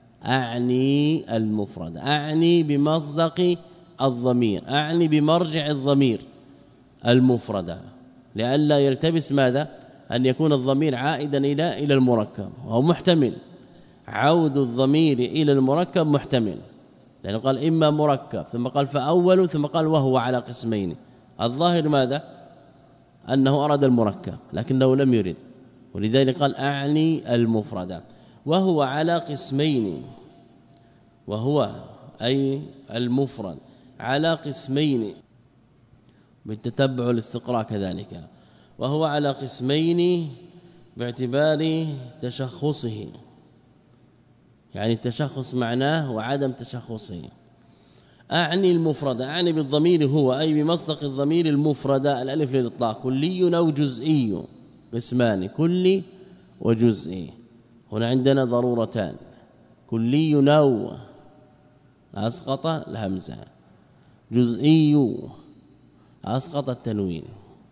أعني المفرد، أعني بمصدق الضمير، أعني بمرجع الضمير المفرد، لئلا يلتبس ماذا؟ أن يكون الضمير عائدا إلى المركب، وهو محتمل. عود الضمير إلى المركب محتمل، لأنه قال إما مركب ثم قال فأول ثم قال وهو على قسمين. الظاهر ماذا؟ أنه أراد المركب لكنه لم يرد، ولذلك قال أعني المفرد وهو على قسمين. وهو أي المفرد على قسمين بالتتبع والاستقراء كذلك، وهو على قسمين باعتبار تشخصه، يعني التشخص معناه وعدم تشخصه. أعني المفرد، أعني بالضمير هو أي بمصدق الضمير المفرد الألف للإطلاق، كلي أو جزئي، قسمان كلي وجزئي. هنا عندنا ضرورتان، كلي أو أسقط الهمزة، جزئي أسقط التنوين.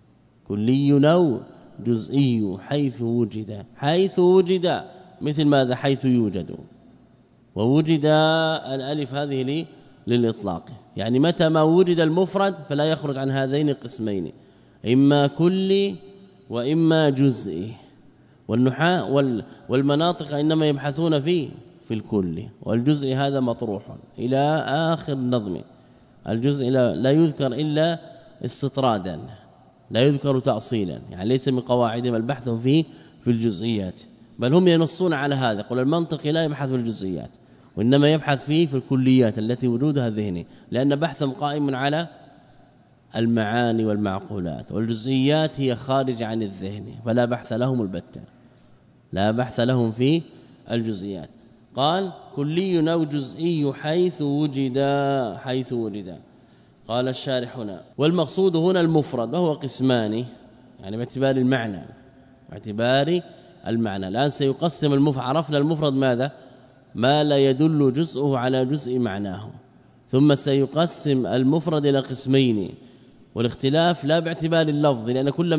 كلي أو جزئي حيث وجد، حيث وجد مثل ماذا؟ حيث يوجد، ووجد الألف هذه للإطلاق، يعني متى ما وجد المفرد فلا يخرج عن هذين القسمين، إما كلي وإما جزئي. والنحاة والمناطق إنما يبحثون في الكل، والجزء هذا مطروح إلى آخر النظم. الجزء لا يذكر إلا استطرادا، لا يذكر تأصيلا، يعني ليس من قواعدهم البحث في الجزئيات، بل هم ينصون على هذا. قل المنطق لا يبحث في الجزئيات، وإنما يبحث في الكليات التي وجودها ذهني، لأن بحثهم قائم على المعاني والمعقولات، والجزئيات هي خارج عن الذهن، فلا بحث لهم البتة، لا بحث لهم في الجزئيات. قال كلي أو جزئي حيث وجد. قال الشارح هنا والمقصود هنا المفرد، وهو قسمان، يعني باعتبار المعنى. الآن سيقسم المفرد. عرفنا المفرد ماذا؟ ما لا يدل جزءه على جزء معناه، ثم سيقسم المفرد إلى قسمين، والاختلاف لا باعتبار اللفظ، لأن كل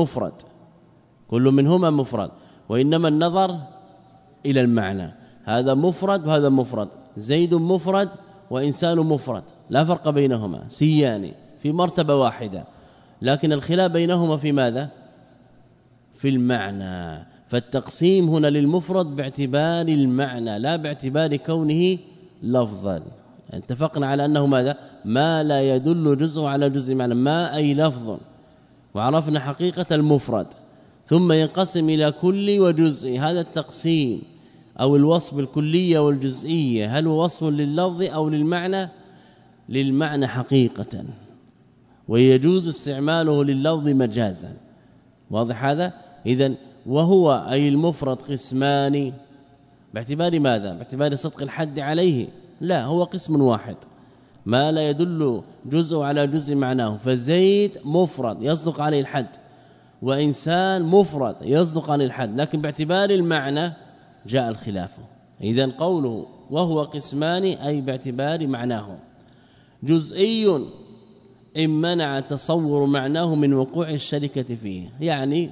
منهما مفرد، وإنما النظر إلى المعنى. هذا مفرد وهذا مفرد، زيد مفرد وإنسان مفرد، لا فرق بينهما، سيان في مرتبة واحدة، لكن الخلاف بينهما في ماذا؟ في المعنى. فالتقسيم هنا للمفرد باعتبار المعنى لا باعتبار كونه لفظا. اتفقنا على أنه ماذا؟ ما لا يدل جزء على جزء معنى، ما أي لفظ، وعرفنا حقيقة المفرد. ثم ينقسم إلى كل وجزء. هذا التقسيم أو الوصف الكلية والجزئية هل هو وصف لللفظ أو للمعنى حقيقة، ويجوز استعماله لللفظ مجازا. واضح هذا؟ إذن وهو أي المفرد قسمان باعتبار ماذا؟ باعتبار صدق الحد عليه؟ لا، هو قسم واحد، ما لا يدل جزء على جزء معناه. فزيد مفرد يصدق عليه الحد، وإنسان مفرد يصدق عليه الحد، لكن باعتبار المعنى جاء الخلاف. إذن قوله وهو قسمان أي باعتبار معناه. جزئي إن منع تصور معناه من وقوع الشركة فيه، يعني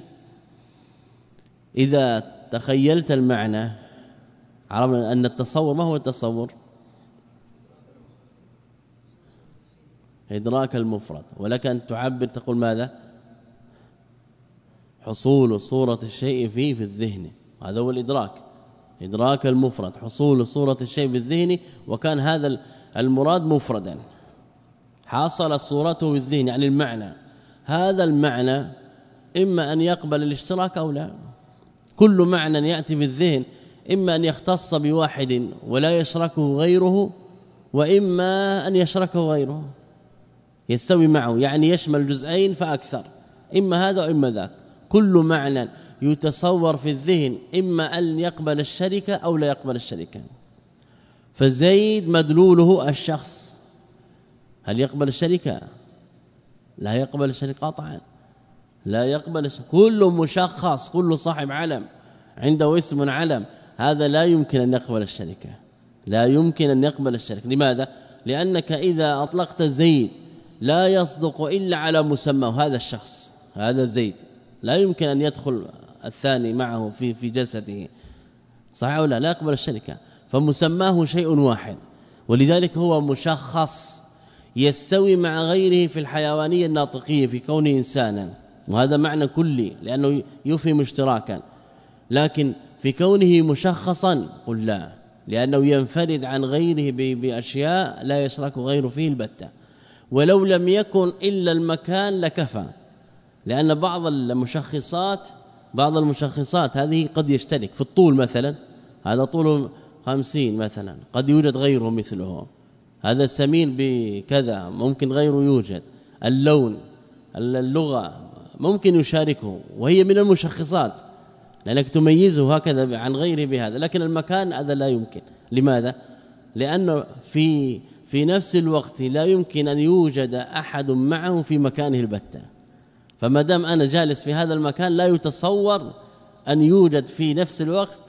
إذا تخيلت المعنى، عرفنا أن التصور ما هو التصور؟ إدراك المفرد، ولك أن تعبر تقول ماذا؟ حصول صورة الشيء فيه في الذهن، هذا هو الإدراك، إدراك المفرد، حصول صورة الشيء في الذهن. وكان هذا المراد مفردا، حصل صورته في الذهن يعني المعنى. هذا المعنى إما أن يقبل الاشتراك أو لا. كل معنى يأتي في الذهن إما أن يختص بواحد ولا يشركه غيره، وإما أن يشركه غيره يستوي معه، يعني يشمل جزئين فأكثر، إما هذا وإما ذاك. كل معنى يتصور في الذهن إما أن يقبل الشركة أو لا يقبل الشركة. فزيد مدلوله الشخص، هل يقبل الشركة؟ لا يقبل الشركة قطعا، لا يقبل كل مشخص، كل صاحب علم عنده اسم علم، هذا لا يمكن أن يقبل الشركة، لا يمكن أن يقبل الشركة. لماذا؟ لأنك إذا أطلقت زيد لا يصدق إلا على مسمى هذا الشخص، هذا زيد، لا يمكن أن يدخل الثاني معه في جسده، صحيح أو لا؟ لا يقبل الشركة، فمسماه شيء واحد، ولذلك هو مشخص يستوي مع غيره في الحيوانية الناطقية في كونه إنسانا، وهذا معنى كلي لأنه يفهم اشتراكا، لكن في كونه مشخصا قل لا، لأنه ينفرد عن غيره بأشياء لا يشرك غيره فيه البتة، ولو لم يكن إلا المكان لكفى، لأن بعض المشخصات هذه قد يشترك في الطول مثلا، هذا طوله 50 مثلا، قد يوجد غيره مثله، هذا سمين بكذا ممكن غيره يوجد، اللون، اللغة ممكن يشاركه، وهي من المشخصات لأنك تميزه هكذا عن غيره بهذا، لكن المكان هذا لا يمكن. لماذا؟ لأنه في نفس الوقت لا يمكن أن يوجد أحد معه في مكانه البتة، فما دام أنا جالس في هذا المكان لا يتصور أن يوجد في نفس الوقت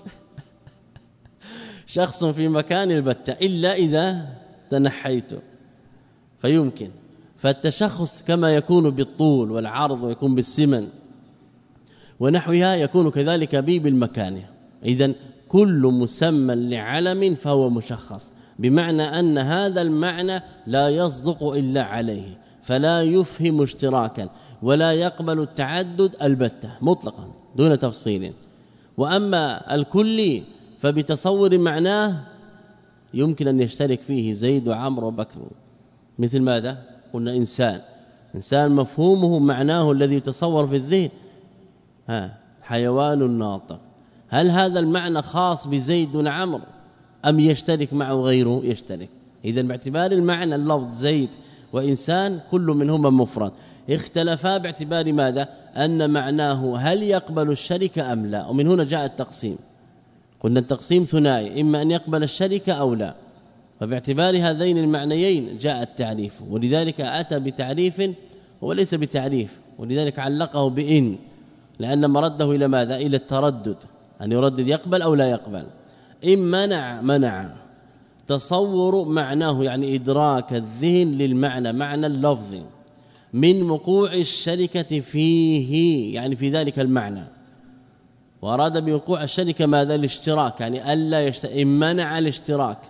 شخص في مكان البتة إلا إذا تنحيته فيمكن. فالتشخص كما يكون بالطول والعرض ويكون بالسمن ونحوها يكون كذلك بالمكان. إذن كل مسمى لعلم فهو مشخص، بمعنى أن هذا المعنى لا يصدق إلا عليه، فلا يفهم اشتراكا ولا يقبل التعدد البتة مطلقا دون تفصيل. وأما الكلي فبتصور معناه يمكن أن يشترك فيه زيد وعمر وبكر، مثل ماذا؟ قلنا إنسان مفهومه معناه الذي يتصور في الذهن حيوان ناطق، هل هذا المعنى خاص بزيد وعمر أم يشترك معه غيره؟ يشترك. إذن باعتبار المعنى اللفظ زيد وإنسان كل منهما مفرد، اختلفا باعتبار ماذا؟ أن معناه هل يقبل الشركة أم لا، ومن هنا جاء التقسيم. قلنا التقسيم ثنائي، إما أن يقبل الشركة أو لا، فباعتبار هذين المعنيين جاء التعريف، ولذلك أتى بتعريف وليس بتعريف، ولذلك علقه بإن، لأن مرده إلى ماذا؟ إلى التردد، أن يردد يقبل أو لا يقبل. إن منع تصور معناه، يعني إدراك الذهن للمعنى، معنى اللفظ، من وقوع الشركة فيه، يعني في ذلك المعنى، وأراد بوقوع الشركة ماذا؟ الاشتراك، يعني ألا إن منع الاشتراك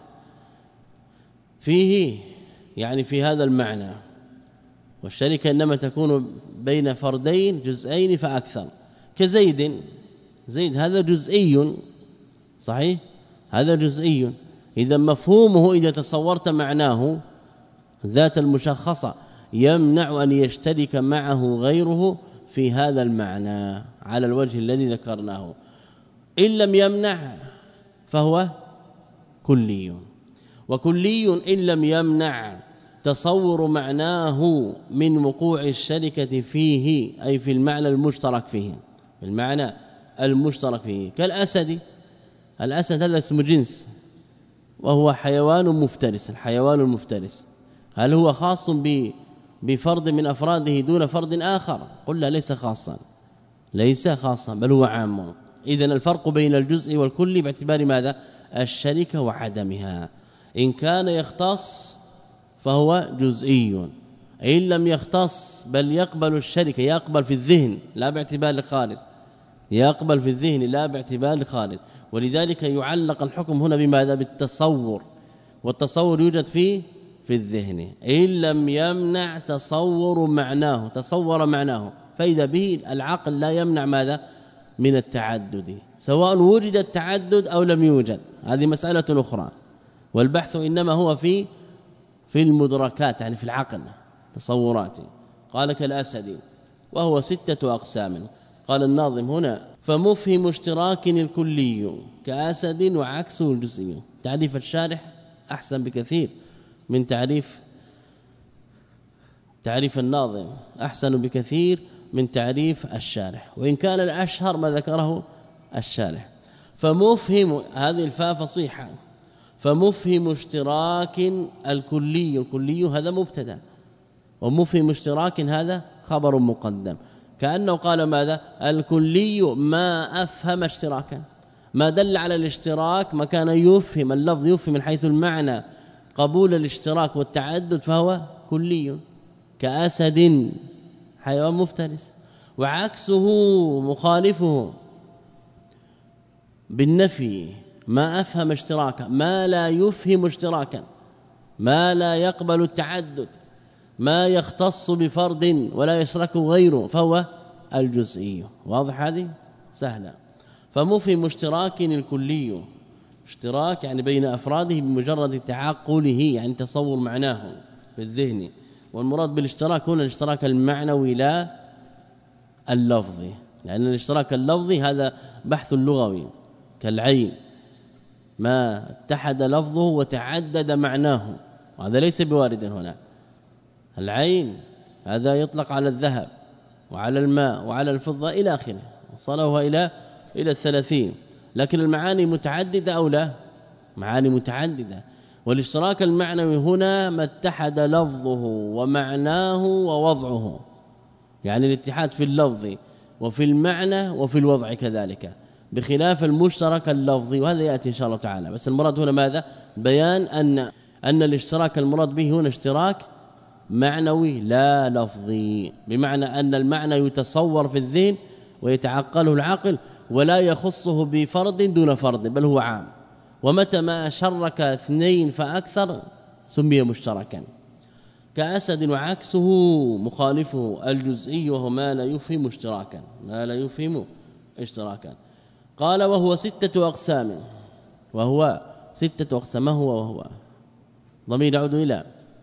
فيه، يعني في هذا المعنى، والشركة إنما تكون بين فردين جزئين فأكثر، كزيد، زيد هذا جزئي صحيح، هذا جزئي، إذا مفهومه إذا تصورت معناه ذات المشخصة يمنع أن يشترك معه غيره في هذا المعنى على الوجه الذي ذكرناه. إن لم يمنع فهو كلي، وكلي إن لم يمنع تصور معناه من وقوع الشركة فيه، أي في المعنى المشترك فيه، المعنى المشترك فيه، كالأسد. الأسد هذا اسم جنس وهو حيوان مفترس، الحيوان المفترس، هل هو خاص بفرد من أفراده دون فرد آخر؟ قلنا ليس خاصا، ليس خاصا بل هو عام. إذن الفرق بين الجزء والكل باعتبار ماذا؟ الشركة وعدمها. إن كان يختص فهو جزئي، إن لم يختص بل يقبل الشركة، يقبل في الذهن لا باعتبار الخارج، يقبل في الذهن لا باعتبار الخارج، ولذلك يعلق الحكم هنا بماذا؟ بالتصور، والتصور يوجد في الذهن. إن لم يمنع تصور معناه، تصور معناه، فإذا به العقل لا يمنع ماذا؟ من التعدد، سواء وجد التعدد أو لم يوجد، هذه مسألة أخرى، والبحث إنما هو في المدركات، يعني في العقل، تصورات. قال كالأسد، وهو 6 أقسام. قال الناظم هنا: فمفهم اشتراك الكلي كأسد وعكسه الجزئي. تعريف الشارح أحسن بكثير من تعريف الناظم، أحسن بكثير من تعريف الشارح، وإن كان الأشهر ما ذكره الشارح. فمفهم، هذه الفاء فصيحة، فمفهم اشتراك الكلي هذا مبتدا، ومفهم اشتراك هذا خبر مقدم، كأنه قال ماذا؟ الكلي ما أفهم اشتراكا، ما دل على الاشتراك ما كان يفهم اللفظ، يفهم من حيث المعنى قبول الاشتراك والتعدد فهو كلي، كأسد حيوان مفترس. وعكسه مخالفه بالنفي، ما أفهم اشتراكا، ما لا يفهم اشتراكا، ما لا يقبل التعدد، ما يختص بفرد ولا يشرك غيره فهو الجزئي. واضح هذه؟ سهلة. فمفهم اشتراك الكلي، اشتراك يعني بين أفراده بمجرد تعقله، يعني تصور معناه في الذهن، والمراد بالاشتراك هنا الاشتراك المعنوي لا اللفظي، لأن الاشتراك اللفظي هذا بحث لغوي كالعين، ما اتحد لفظه وتعدد معناه، وهذا ليس بوارد هنا. العين هذا يطلق على الذهب وعلى الماء وعلى الفضة إلى آخره، وصلوها إلى 30، لكن المعاني متعددة أو لا؟ معاني متعددة. والاشتراك المعنوي هنا ما اتحد لفظه ومعناه ووضعه، يعني الاتحاد في اللفظ وفي المعنى وفي الوضع كذلك، بخلاف المشترك اللفظي، وهذا يأتي إن شاء الله تعالى. بس المراد هنا ماذا؟ بيان أن الاشتراك المراد به هنا اشتراك معنوي لا لفظي، بمعنى أن المعنى يتصور في الذهن ويتعقله العقل ولا يخصه بفرد دون فرد، بل هو عام، ومتى ما شرك اثنين فأكثر سمي مشتركا. كأسد وعكسه مخالفه الجزئي، وهو ما لا يفهم اشتراكا، ما لا يفهم اشتراكا. قال وهو 6 أقسام، وهو 6 أقسام. ما هو وهو؟ ضمير يعود إلى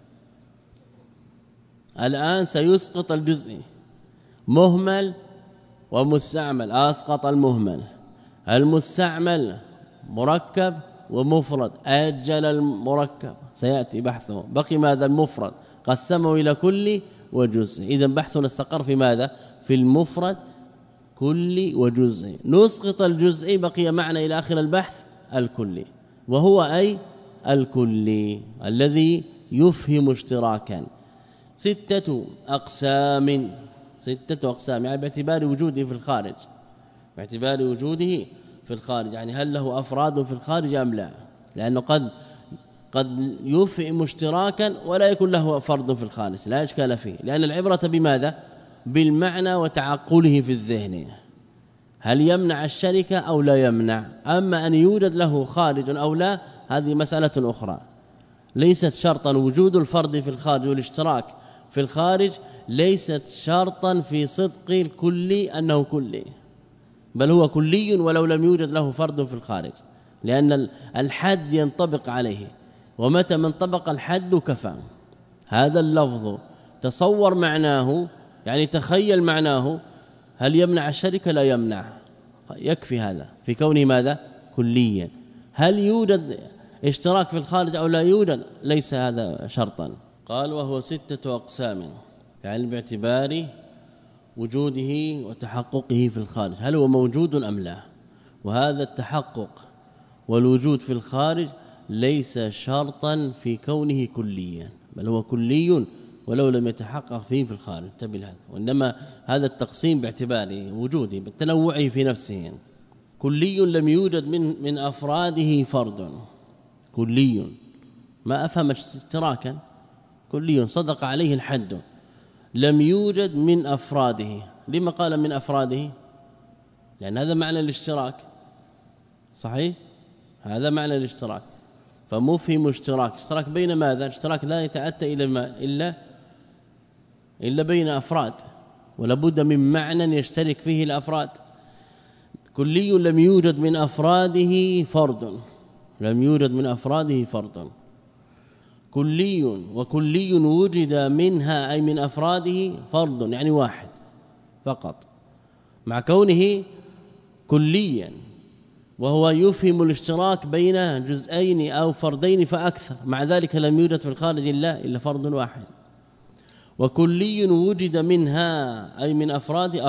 الآن سيسقط الجزء، مهمل ومستعمل، أسقط المهمل. المستعمل مركب ومفرد، أجل المركب سيأتي بحثه. بقي ماذا؟ المفرد، قسمه إلى كل وجزء. إذن بحثنا استقر في ماذا؟ في المفرد كل وجزء. نسقط الجزء، بقي معنى إلى آخر البحث الكلي، وهو أي الكلي الذي يفهم اشتراكا. 6 أقسام، 6 أقسام، يعني باعتبار وجوده في الخارج، باعتبار وجوده في الخارج، يعني هل له أفراد في الخارج أم لا؟ لأنه قد يفهم اشتراكا ولا يكون له فرد في الخارج، لا إشكال فيه، لأن العبرة بماذا؟ بالمعنى وتعقله في الذهن، هل يمنع الشركة أو لا يمنع؟ أما أن يوجد له خارج أو لا هذه مسألة أخرى، ليست شرطا وجود الفرد في الخارج والاشتراك في الخارج، ليست شرطا في صدق الكلي أنه كلي، بل هو كلي ولو لم يوجد له فرد في الخارج، لأن الحد ينطبق عليه، ومتى من طبق الحد كفى. هذا اللفظ تصور معناه، يعني تخيل معناه، هل يمنع الشركة؟ لا يمنع، يكفي هذا في كونه ماذا؟ كليا. هل يوجد اشتراك في الخارج أو لا يوجد؟ ليس هذا شرطا. قال وهو 6 أقسام، يعني باعتبار وجوده وتحققه في الخارج، هل هو موجود أم لا؟ وهذا التحقق والوجود في الخارج ليس شرطا في كونه كليا، بل هو كلي ولو لم يتحقق فيه في الخارج، انتبه لهذا. وإنما هذا التقسيم باعتبار وجوده بالتنوع في نفسه. كلي لم يوجد من أفراده فرد، كلي ما أفهم اشتراكا، كلي صدق عليه الحد، لم يوجد من أفراده. لما قال من أفراده؟ لأن هذا معنى الاشتراك، صحيح؟ هذا معنى الاشتراك. فمفهم اشتراك بين ماذا؟ اشتراك لا يتأتى إلا بين أفراد، ولابد من معنى يشترك فيه الأفراد. كلي لم يوجد من أفراده فرد، لم يوجد من أفراده فرد. كلي وكلي وجد منها أي من أفراده فرد، يعني واحد فقط، مع كونه كليا، وهو يفهم الاشتراك بين جزئين أو فردين فأكثر، مع ذلك لم يوجد في الخارج إلا فرد واحد. وكلي وجد منها أي من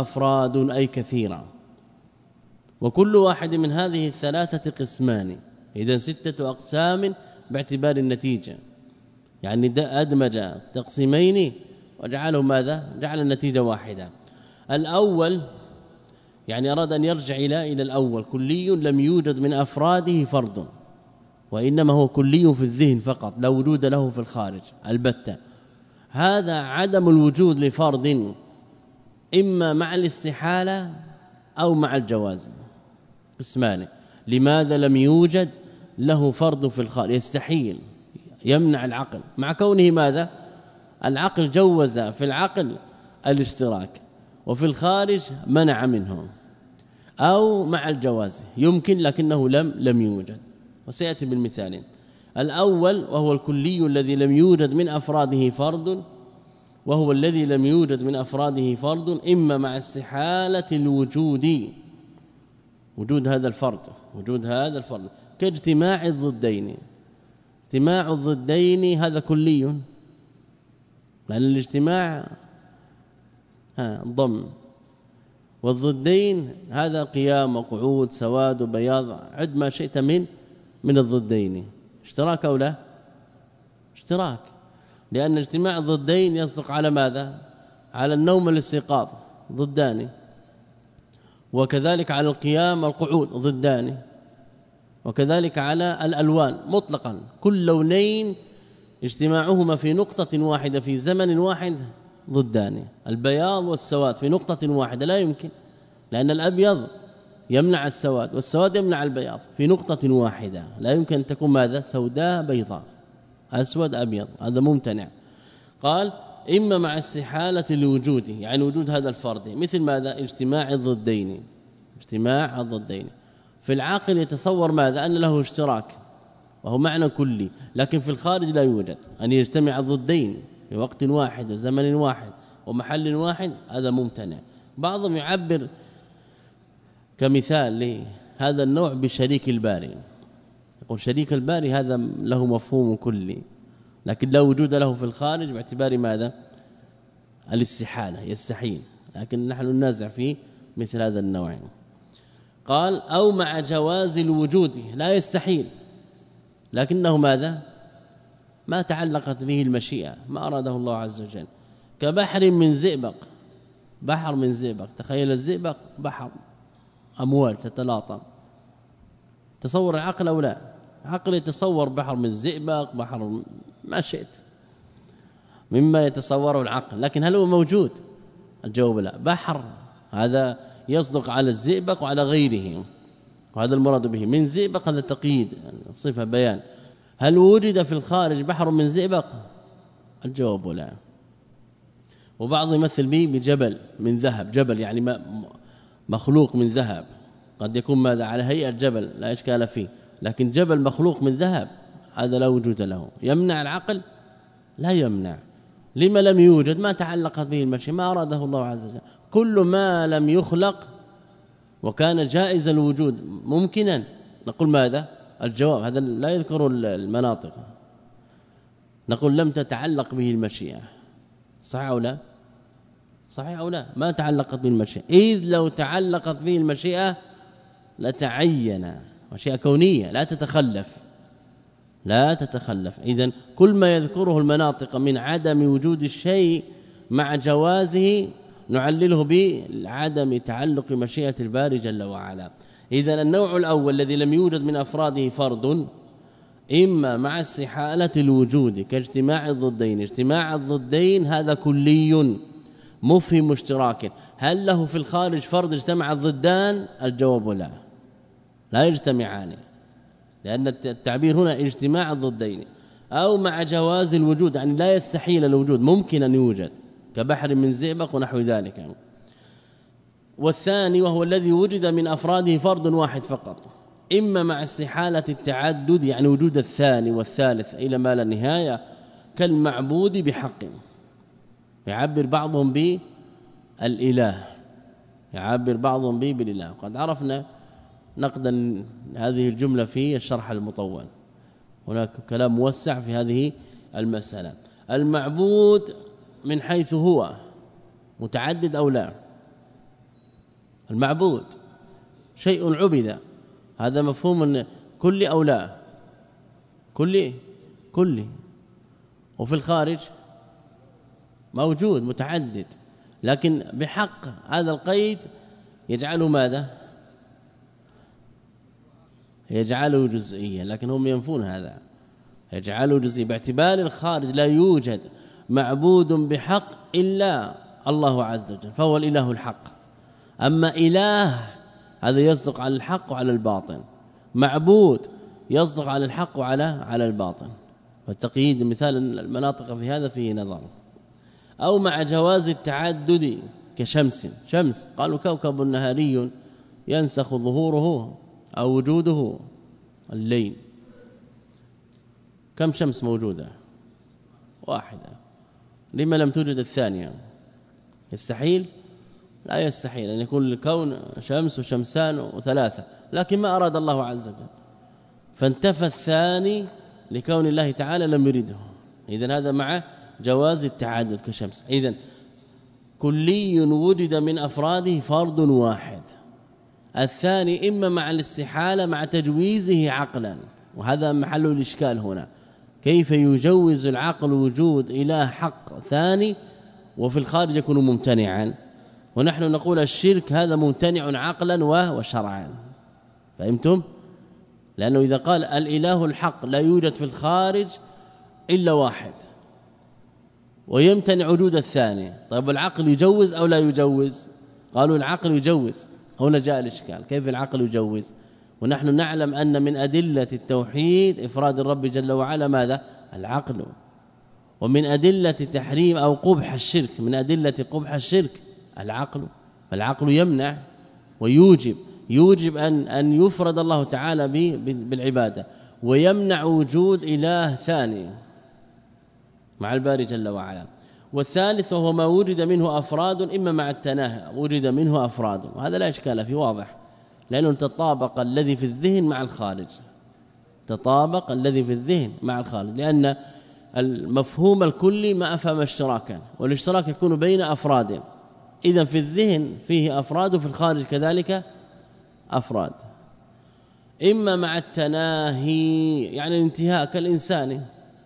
أفراد أي كثيرا، وكل واحد من هذه 3 قسمان، إذن 6 أقسام باعتبار النتيجة، يعني أدمج تقسيمين وجعله ماذا؟ جعل النتيجة واحدة. الأول يعني أراد أن يرجع إلى الأول، كلي لم يوجد من أفراده فرد، وإنما هو كلي في الذهن فقط لا وجود له في الخارج البتة. هذا عدم الوجود لفرد إما مع الاستحالة أو مع الجواز، قسمان. لماذا لم يوجد له فرد في الخارج؟ يستحيل، يمنع العقل، مع كونه ماذا؟ العقل جوز في العقل الاشتراك، وفي الخارج منع منه. أو مع الجواز يمكن لكنه لم يوجد، وسيأتي بالمثالين. الأول وهو الكلي الذي لم يوجد من أفراده فرد، وهو الذي لم يوجد من أفراده فرد إما مع استحالة الوجود، وجود هذا الفرد كاجتماع الضدين. اجتماع الضدين هذا كلي، لأن الاجتماع ضم، والضدين هذا قيام وقعود سواد وبياض، عد ما شئت من الضدين. اشتراك أو لا؟ اشتراك، لأن اجتماع الضدين يصدق على ماذا؟ على النوم والاستيقاظ ضدان، وكذلك على القيام والقعود ضدان، وكذلك على الألوان مطلقا، كل لونين اجتماعهما في نقطة واحدة في زمن واحد ضدان. البياض والسواد في نقطة واحدة لا يمكن، لأن الأبيض يمنع السواد والسواد يمنع البياض في نقطة واحدة، لا يمكن أن تكون ماذا؟ سوداء بيضاء، أسود أبيض، هذا ممتنع. قال إما مع استحالة الوجود، يعني وجود هذا الفرد، مثل ماذا؟ اجتماع الضدين. في العاقل يتصور ماذا؟ أن له اشتراك وهو معنى كلي، لكن في الخارج لا يوجد أن يجتمع الضدين في وقت واحد وزمن واحد ومحل واحد، هذا ممتنع. بعضهم يعبر كمثال لهذا النوع بشريك الباري، يقول شريك الباري هذا له مفهوم كلي، لكن لا وجود له في الخارج باعتبار ماذا؟ الاستحالة، يستحيل، لكن نحن ننازع في مثل هذا النوع. قال أو مع جواز الوجود، لا يستحيل لكنه ماذا؟ ما تعلقت به المشيئة، ما أراده الله عز وجل، كبحر من زئبق. بحر من زئبق، تخيل الزئبق بحر، أمواج تتلاطم، تصور العقل أو لا؟ عقل يتصور بحر من زئبق، بحر ما شئت مما يتصوره العقل، لكن هل هو موجود؟ الجواب لا. بحر هذا يصدق على الزئبق وعلى غيره، وهذا المراد به. من زئبق هذا تقييد، صفة بيان. هل وجد في الخارج بحر من زئبق؟ الجواب لا. وبعض يمثل به بجبل من ذهب، جبل يعني مخلوق من ذهب، قد يكون ماذا؟ على هيئة جبل لا إشكال فيه، لكن جبل مخلوق من ذهب هذا لا وجود له. يمنع العقل؟ لا يمنع. لما لم يوجد؟ ما تعلقت به المشي، ما أراده الله عز وجل. كل ما لم يخلق وكان جائز الوجود ممكنا، نقول ماذا؟ الجواب هذا لا يذكر المناطق، نقول لم تتعلق به المشيئة. صحيح أو لا؟ صحيح أو لا؟ ما تعلقت به المشيئة، إذ لو تعلقت به المشيئة لتعين، مشيئة كونية لا تتخلف. إذن كل ما يذكره المناطق من عدم وجود الشيء مع جوازه نعلله بعدم تعلق مشيئة الباري جل وعلا. إذن النوع الأول الذي لم يوجد من أفراده فرد إما مع استحالة الوجود كاجتماع الضدين. اجتماع الضدين هذا كلي مفهم اشتراك. هل له في الخارج فرد اجتمع الضدان؟ الجواب لا يجتمعان، لأن التعبير هنا اجتماع الضدين. أو مع جواز الوجود، يعني لا يستحيل الوجود، ممكن أن يوجد كبحر من زئبق ونحو ذلك. والثاني وهو الذي وجد من أفراده فرد واحد فقط، إما مع استحالة التعدد، يعني وجود الثاني والثالث إلى ما لا نهاية، كالمعبود بحق. يعبر بعضهم بالإله، بالإله. قد عرفنا نقدا هذه الجملة في الشرح المطول، هناك كلام موسع في هذه المسألة. المعبود من حيث هو متعدد أو لا؟ المعبود شيء عبد، هذا مفهوم. أن كلي أو لا؟ كلي. وفي الخارج موجود متعدد، لكن بحق هذا القيد يجعله ماذا؟ يجعله جزئيا، لكن هم ينفون هذا، يجعله جزئيا باعتبار الخارج لا يوجد معبود بحق إلا الله عز وجل، فهو الإله الحق. أما إله هذا يصدق على الحق وعلى الباطن، معبود يصدق على الحق وعلى الباطن. والتقييد مثال المناطق في هذا فيه نظر. أو مع جواز التعدد كشمس، شمس قالوا كوكب نهاري ينسخ ظهوره أو وجوده الليل. كم شمس موجودة؟ واحدة. لما لم توجد الثانية؟ يستحيل؟ لا يستحيل أن يكون الكون شمس وشمسان وثلاثة، لكن ما أراد الله عز وجل فانتفى الثاني لكون الله تعالى لم يريده. إذن هذا مع جواز التعدد كشمس. إذن كلي وجد من أفراده فرد واحد، الثاني إما مع الاستحالة مع تجويزه عقلا، وهذا محل الإشكال هنا. كيف يجوز العقل وجود إله حق ثاني وفي الخارج يكون ممتنعا؟ ونحن نقول الشرك هذا ممتنع عقلا وشرعا. فهمتم؟ لأنه إذا قال الإله الحق لا يوجد في الخارج إلا واحد ويمتنع وجود الثاني، طيب العقل يجوز أو لا يجوز؟ قالوا العقل يجوز. هنا جاء الإشكال، كيف العقل يجوز؟ ونحن نعلم أن من أدلة التوحيد إفراد الرب جل وعلا ماذا؟ العقل. ومن أدلة تحريم أو قبح الشرك، من أدلة قبح الشرك العقل. فالعقل يمنع ويوجب أن يفرد الله تعالى بالعبادة، ويمنع وجود إله ثاني مع الباري جل وعلا. والثالث وهو ما وجد منه أفراد إما مع التناهي، وجد منه أفراد، وهذا لا إشكال فيه واضح، لأنه تطابق الذي في الذهن مع الخارج، تطابق الذي في الذهن مع الخارج، لأن المفهوم الكلي ما أفهم اشتراكا، والاشتراك يكون بين أفراد. إذا في الذهن فيه أفراد وفي الخارج كذلك أفراد. إما مع التناهي يعني الانتهاء، كالإنسان،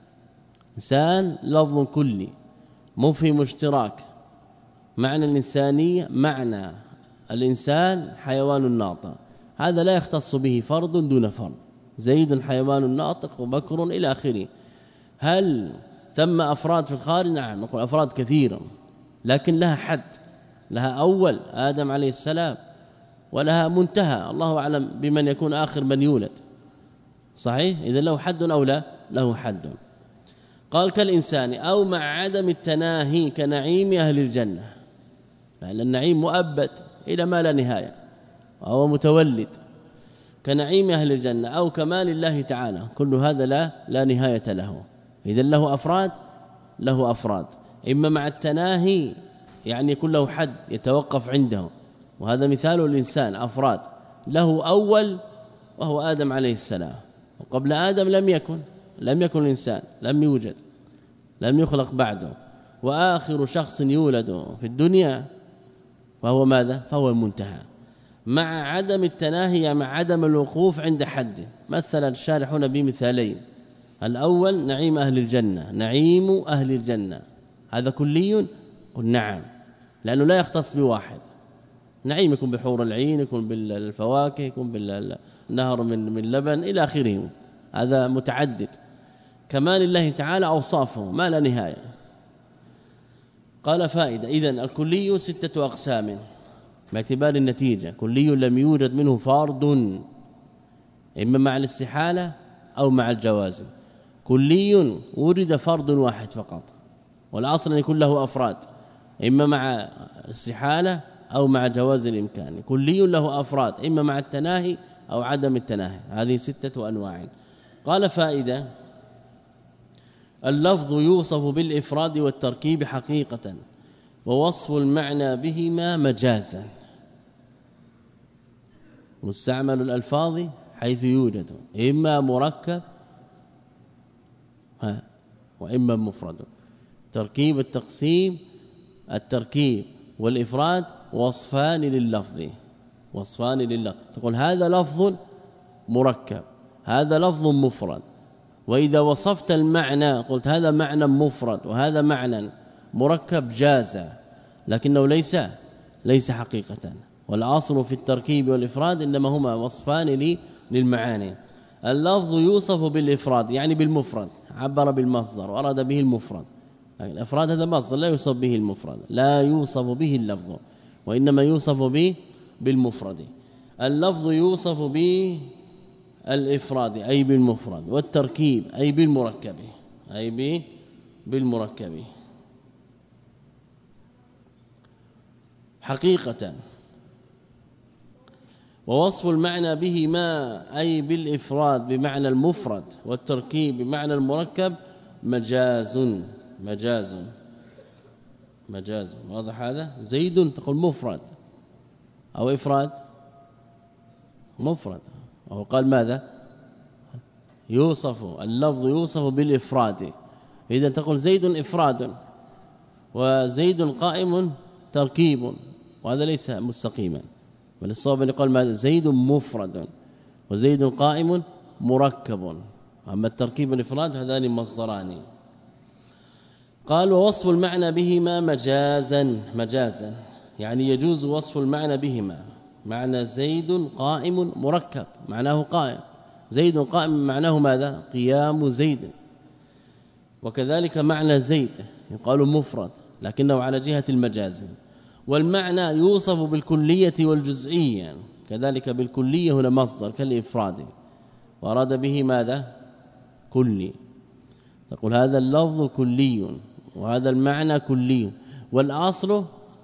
إنسان لفظ كلي مفهم اشتراك، معنى الإنسانية معنى الإنسان حيوان ناطق، هذا لا يختص به فرد دون فرد، زيد حيوان ناطق وبكر إلى آخره. هل ثم أفراد في الخارج؟ نعم، نقول أفراد كثيرة، لكن لها حد، لها أول آدم عليه السلام، ولها منتهى الله أعلم بمن يكون آخر من يولد. صحيح؟ إذن له حد أو لا؟ له حد. قال كالإنسان أو مع عدم التناهي كنعيم أهل الجنة، لأن النعيم مؤبد إلى ما لا نهاية وهو متولد، كنعيم أهل الجنة أو كمال الله تعالى، كل هذا لا نهاية له. إذن له أفراد، إما مع التناهي يعني يكون له حد يتوقف عنده، وهذا مثال الإنسان أفراد، له أول وهو آدم عليه السلام، وقبل آدم لم يكن الإنسان، لم يوجد، لم يخلق بعده، وآخر شخص يولد في الدنيا وهو ماذا؟ فهو المنتهى. مع عدم التناهي مع عدم الوقوف عند حد. مثلا الشارحون بمثالين، الأول نعيم أهل الجنة، نعيم أهل الجنة هذا كلي؟ نعم، لأنه لا يختص بواحد. نعيم يكون بحور العين، يكون بالفواكه، يكون بالنهر من لبن إلى آخره، هذا متعدد. كمال الله تعالى أوصافه ما لا نهاية. قال فائدة، إذن الكلي 6 أقسام باعتبار النتيجة، كلي لم يوجد منه فرد إما مع الاستحالة أو مع الجواز، كلي وجد فرد واحد فقط، والأصل أن يكون له أفراد إما مع الاستحالة أو مع جواز الإمكان، كلي له أفراد إما مع التناهي أو عدم التناهي، هذه 6 أنواع. قال فائدة، اللفظ يوصف بالإفراد والتركيب حقيقة، ووصف المعنى بهما مجازا. مستعمل الألفاظ حيث يوجد إما مركب وإما مفرد. تركيب التقسيم، التركيب والإفراد وصفان لللفظ، تقول هذا لفظ مركب، هذا لفظ مفرد. وإذا وصفت المعنى قلت هذا معنى مفرد وهذا معنى مركب جاز، لكنه ليس حقيقة. والأصل في التركيب والإفراد إنما هما وصفان للمعاني. اللفظ يوصف بالإفراد يعني بالمفرد، عبر بالمصدر وأراد به المفرد. الإفراد هذا مصدر لا يوصف به المفرد، لا يوصف به اللفظ، وإنما يوصف به بالمفرد. اللفظ يوصف به الإفراد أي بالمفرد، والتركيب أي بالمركب حقيقة. ووصف المعنى به ما أي بالإفراد بمعنى المفرد، والتركيب بمعنى المركب مجاز. واضح هذا؟ زيد تقول مفرد أو إفراد؟ مفرد. وهو قال ماذا؟ يوصف اللفظ يوصف بالإفراد، إذا تقول زيد إفراد وزيد قائم تركيب، وهذا ليس مستقيما، بل الصواب أن يقول ماذا؟ زيد مفرد وزيد قائم مركب. أما التركيب والإفراد هذان مصدران. قال ووصف المعنى بهما مجازا يعني يجوز وصف المعنى بهما. معنى زيد قائم مركب معناه قائم، زيد قائم معناه ماذا؟ قيام زيد. وكذلك معنى زيد يقال مفرد لكنه على جهة المجاز. والمعنى يوصف بالكلية والجزئية، كذلك بالكلية هنا مصدر كالإفراد، وأراد به ماذا؟ كلي. تقول هذا اللفظ كلي وهذا المعنى كلي. والأصل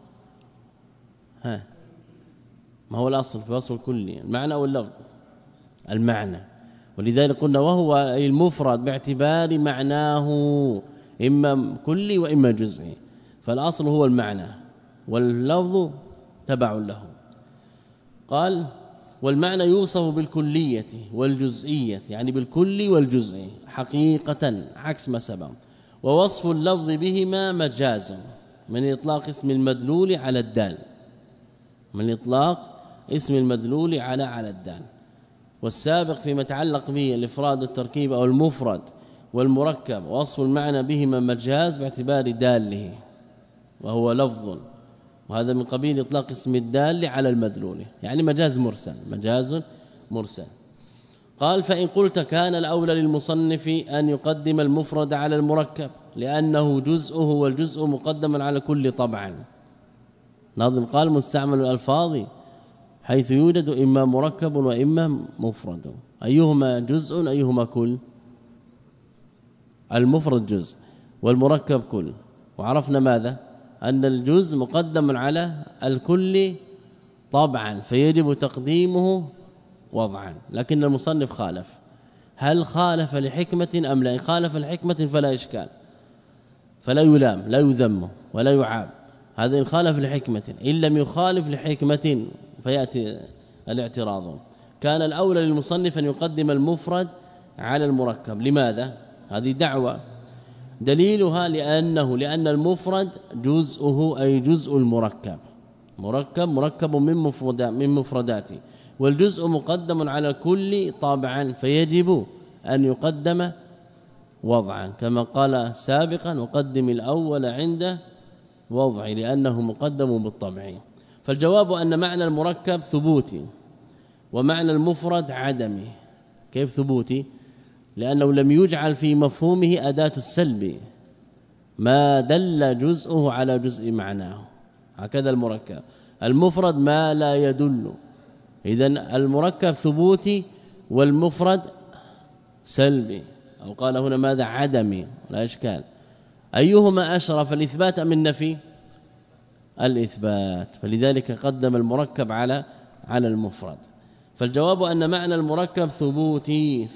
ما هو الأصل في وصف الكلي؟ المعنى أو اللفظ؟ المعنى. ولذلك قلنا وهو المفرد باعتبار معناه إما كلي وإما جزئي، فالأصل هو المعنى واللفظ تبع له. قال والمعنى يوصف بالكلية والجزئية يعني بالكل والجزء حقيقة عكس ما سبق. ووصف اللفظ بهما مجاز من إطلاق اسم المدلول على الدال، من إطلاق اسم المدلول على الدال. والسابق فيما يتعلق به الإفراد والتركيب أو المفرد والمركب وصف المعنى بهما مجاز باعتبار داله وهو لفظ، وهذا من قبيل إطلاق اسم الدال على المدلول يعني مجاز مرسل. قال فإن قلت كان الأولى للمصنف أن يقدم المفرد على المركب لأنه جزءه والجزء مقدم على كل طبعا. ناظم قال مستعمل الألفاظ حيث يوجد إما مركب وإما مفرد، أيهما جزء أيهما كل؟ المفرد جزء والمركب كل. وعرفنا ماذا؟ أن الجزء مقدم على الكل طبعا فيجب تقديمه وضعا، لكن المصنف خالف. هل خالف لحكمة أم لا؟ إن خالف لحكمة فلا إشكال، فلا يلام لا يذم ولا يعاب. هذا إن خالف لحكمة. إن لم يخالف لحكمة فيأتي الاعتراض. كان الأولى للمصنف أن يقدم المفرد على المركب. لماذا؟ هذه دعوة دليلها لأن المفرد جزءه أي جزء المركب، مركب من مفرداته، والجزء مقدم على كل طابعا فيجب أن يقدم وضعا كما قال سابقا وقدم الأول عند وضع لأنه مقدم بالطبع. فالجواب أن معنى المركب ثبوتي ومعنى المفرد عدمي. كيف ثبوتي؟ لأنه لم يجعل في مفهومه أداة السلب، ما دل جزءه على جزء معناه، هكذا المركب. المفرد ما لا يدل، إذن المركب ثبوتي والمفرد سلبي، أو قال هنا ماذا؟ عدمي، لا إشكال. أيهما أشرف الإثبات أم النفي؟ الإثبات، فلذلك قدم المركب على المفرد. فالجواب أن معنى المركب ثبوتي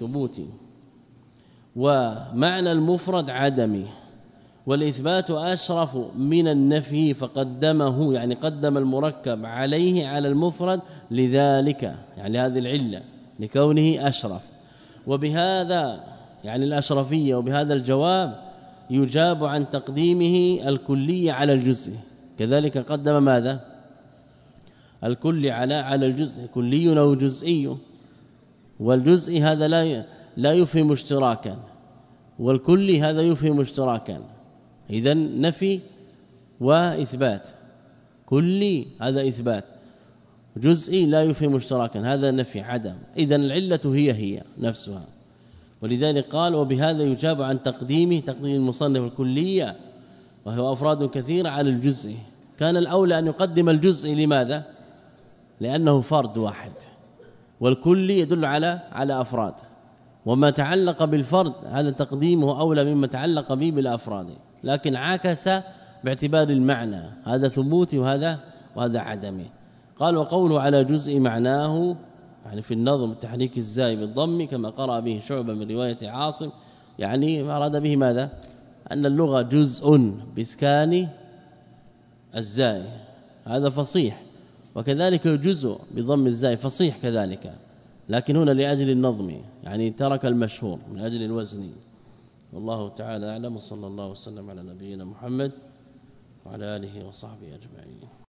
ومعنى المفرد عدمي، والإثبات أشرف من النفي فقدمه، يعني قدم المركب عليه على المفرد لذلك، يعني هذه العلة لكونه أشرف. وبهذا يعني الأشرفية، وبهذا الجواب يجاب عن تقديمه الكلية على الجزء. كذلك قدم ماذا؟ الكل على الجزء، كلي أو جزئي. والجزء هذا لا يفهم اشتراكا، والكلي هذا يفهم اشتراكا. إذن نفي وإثبات، كلي هذا إثبات، جزئي لا يفهم اشتراكا هذا نفي عدم. إذن العلة هي نفسها. ولذلك قال وبهذا يجاب عن تقديم المصنف الكلية وهو أفراد كثيرة على الجزء. كان الأولى أن يقدم الجزء. لماذا؟ لأنه فرد واحد، والكل يدل على أفراد، وما تعلق بالفرد هذا تقديمه أولى مما تعلق به بالأفراد، لكن عاكس باعتبار المعنى، هذا ثبوتي وهذا عدمي. قال وقوله على جزء معناه يعني في النظم تحريك الزاي بالضم كما قرأ به شعبة من رواية عاصم، يعني ما أراد به ماذا؟ أن اللغة جزء بإسكان الزاي، هذا فصيح، وكذلك الجزء بضم الزاي فصيح كذلك، لكن هنا لأجل النظم يعني ترك المشهور من أجل الوزن. والله تعالى أعلم، وصلى الله وسلم على نبينا محمد وعلى آله وصحبه أجمعين.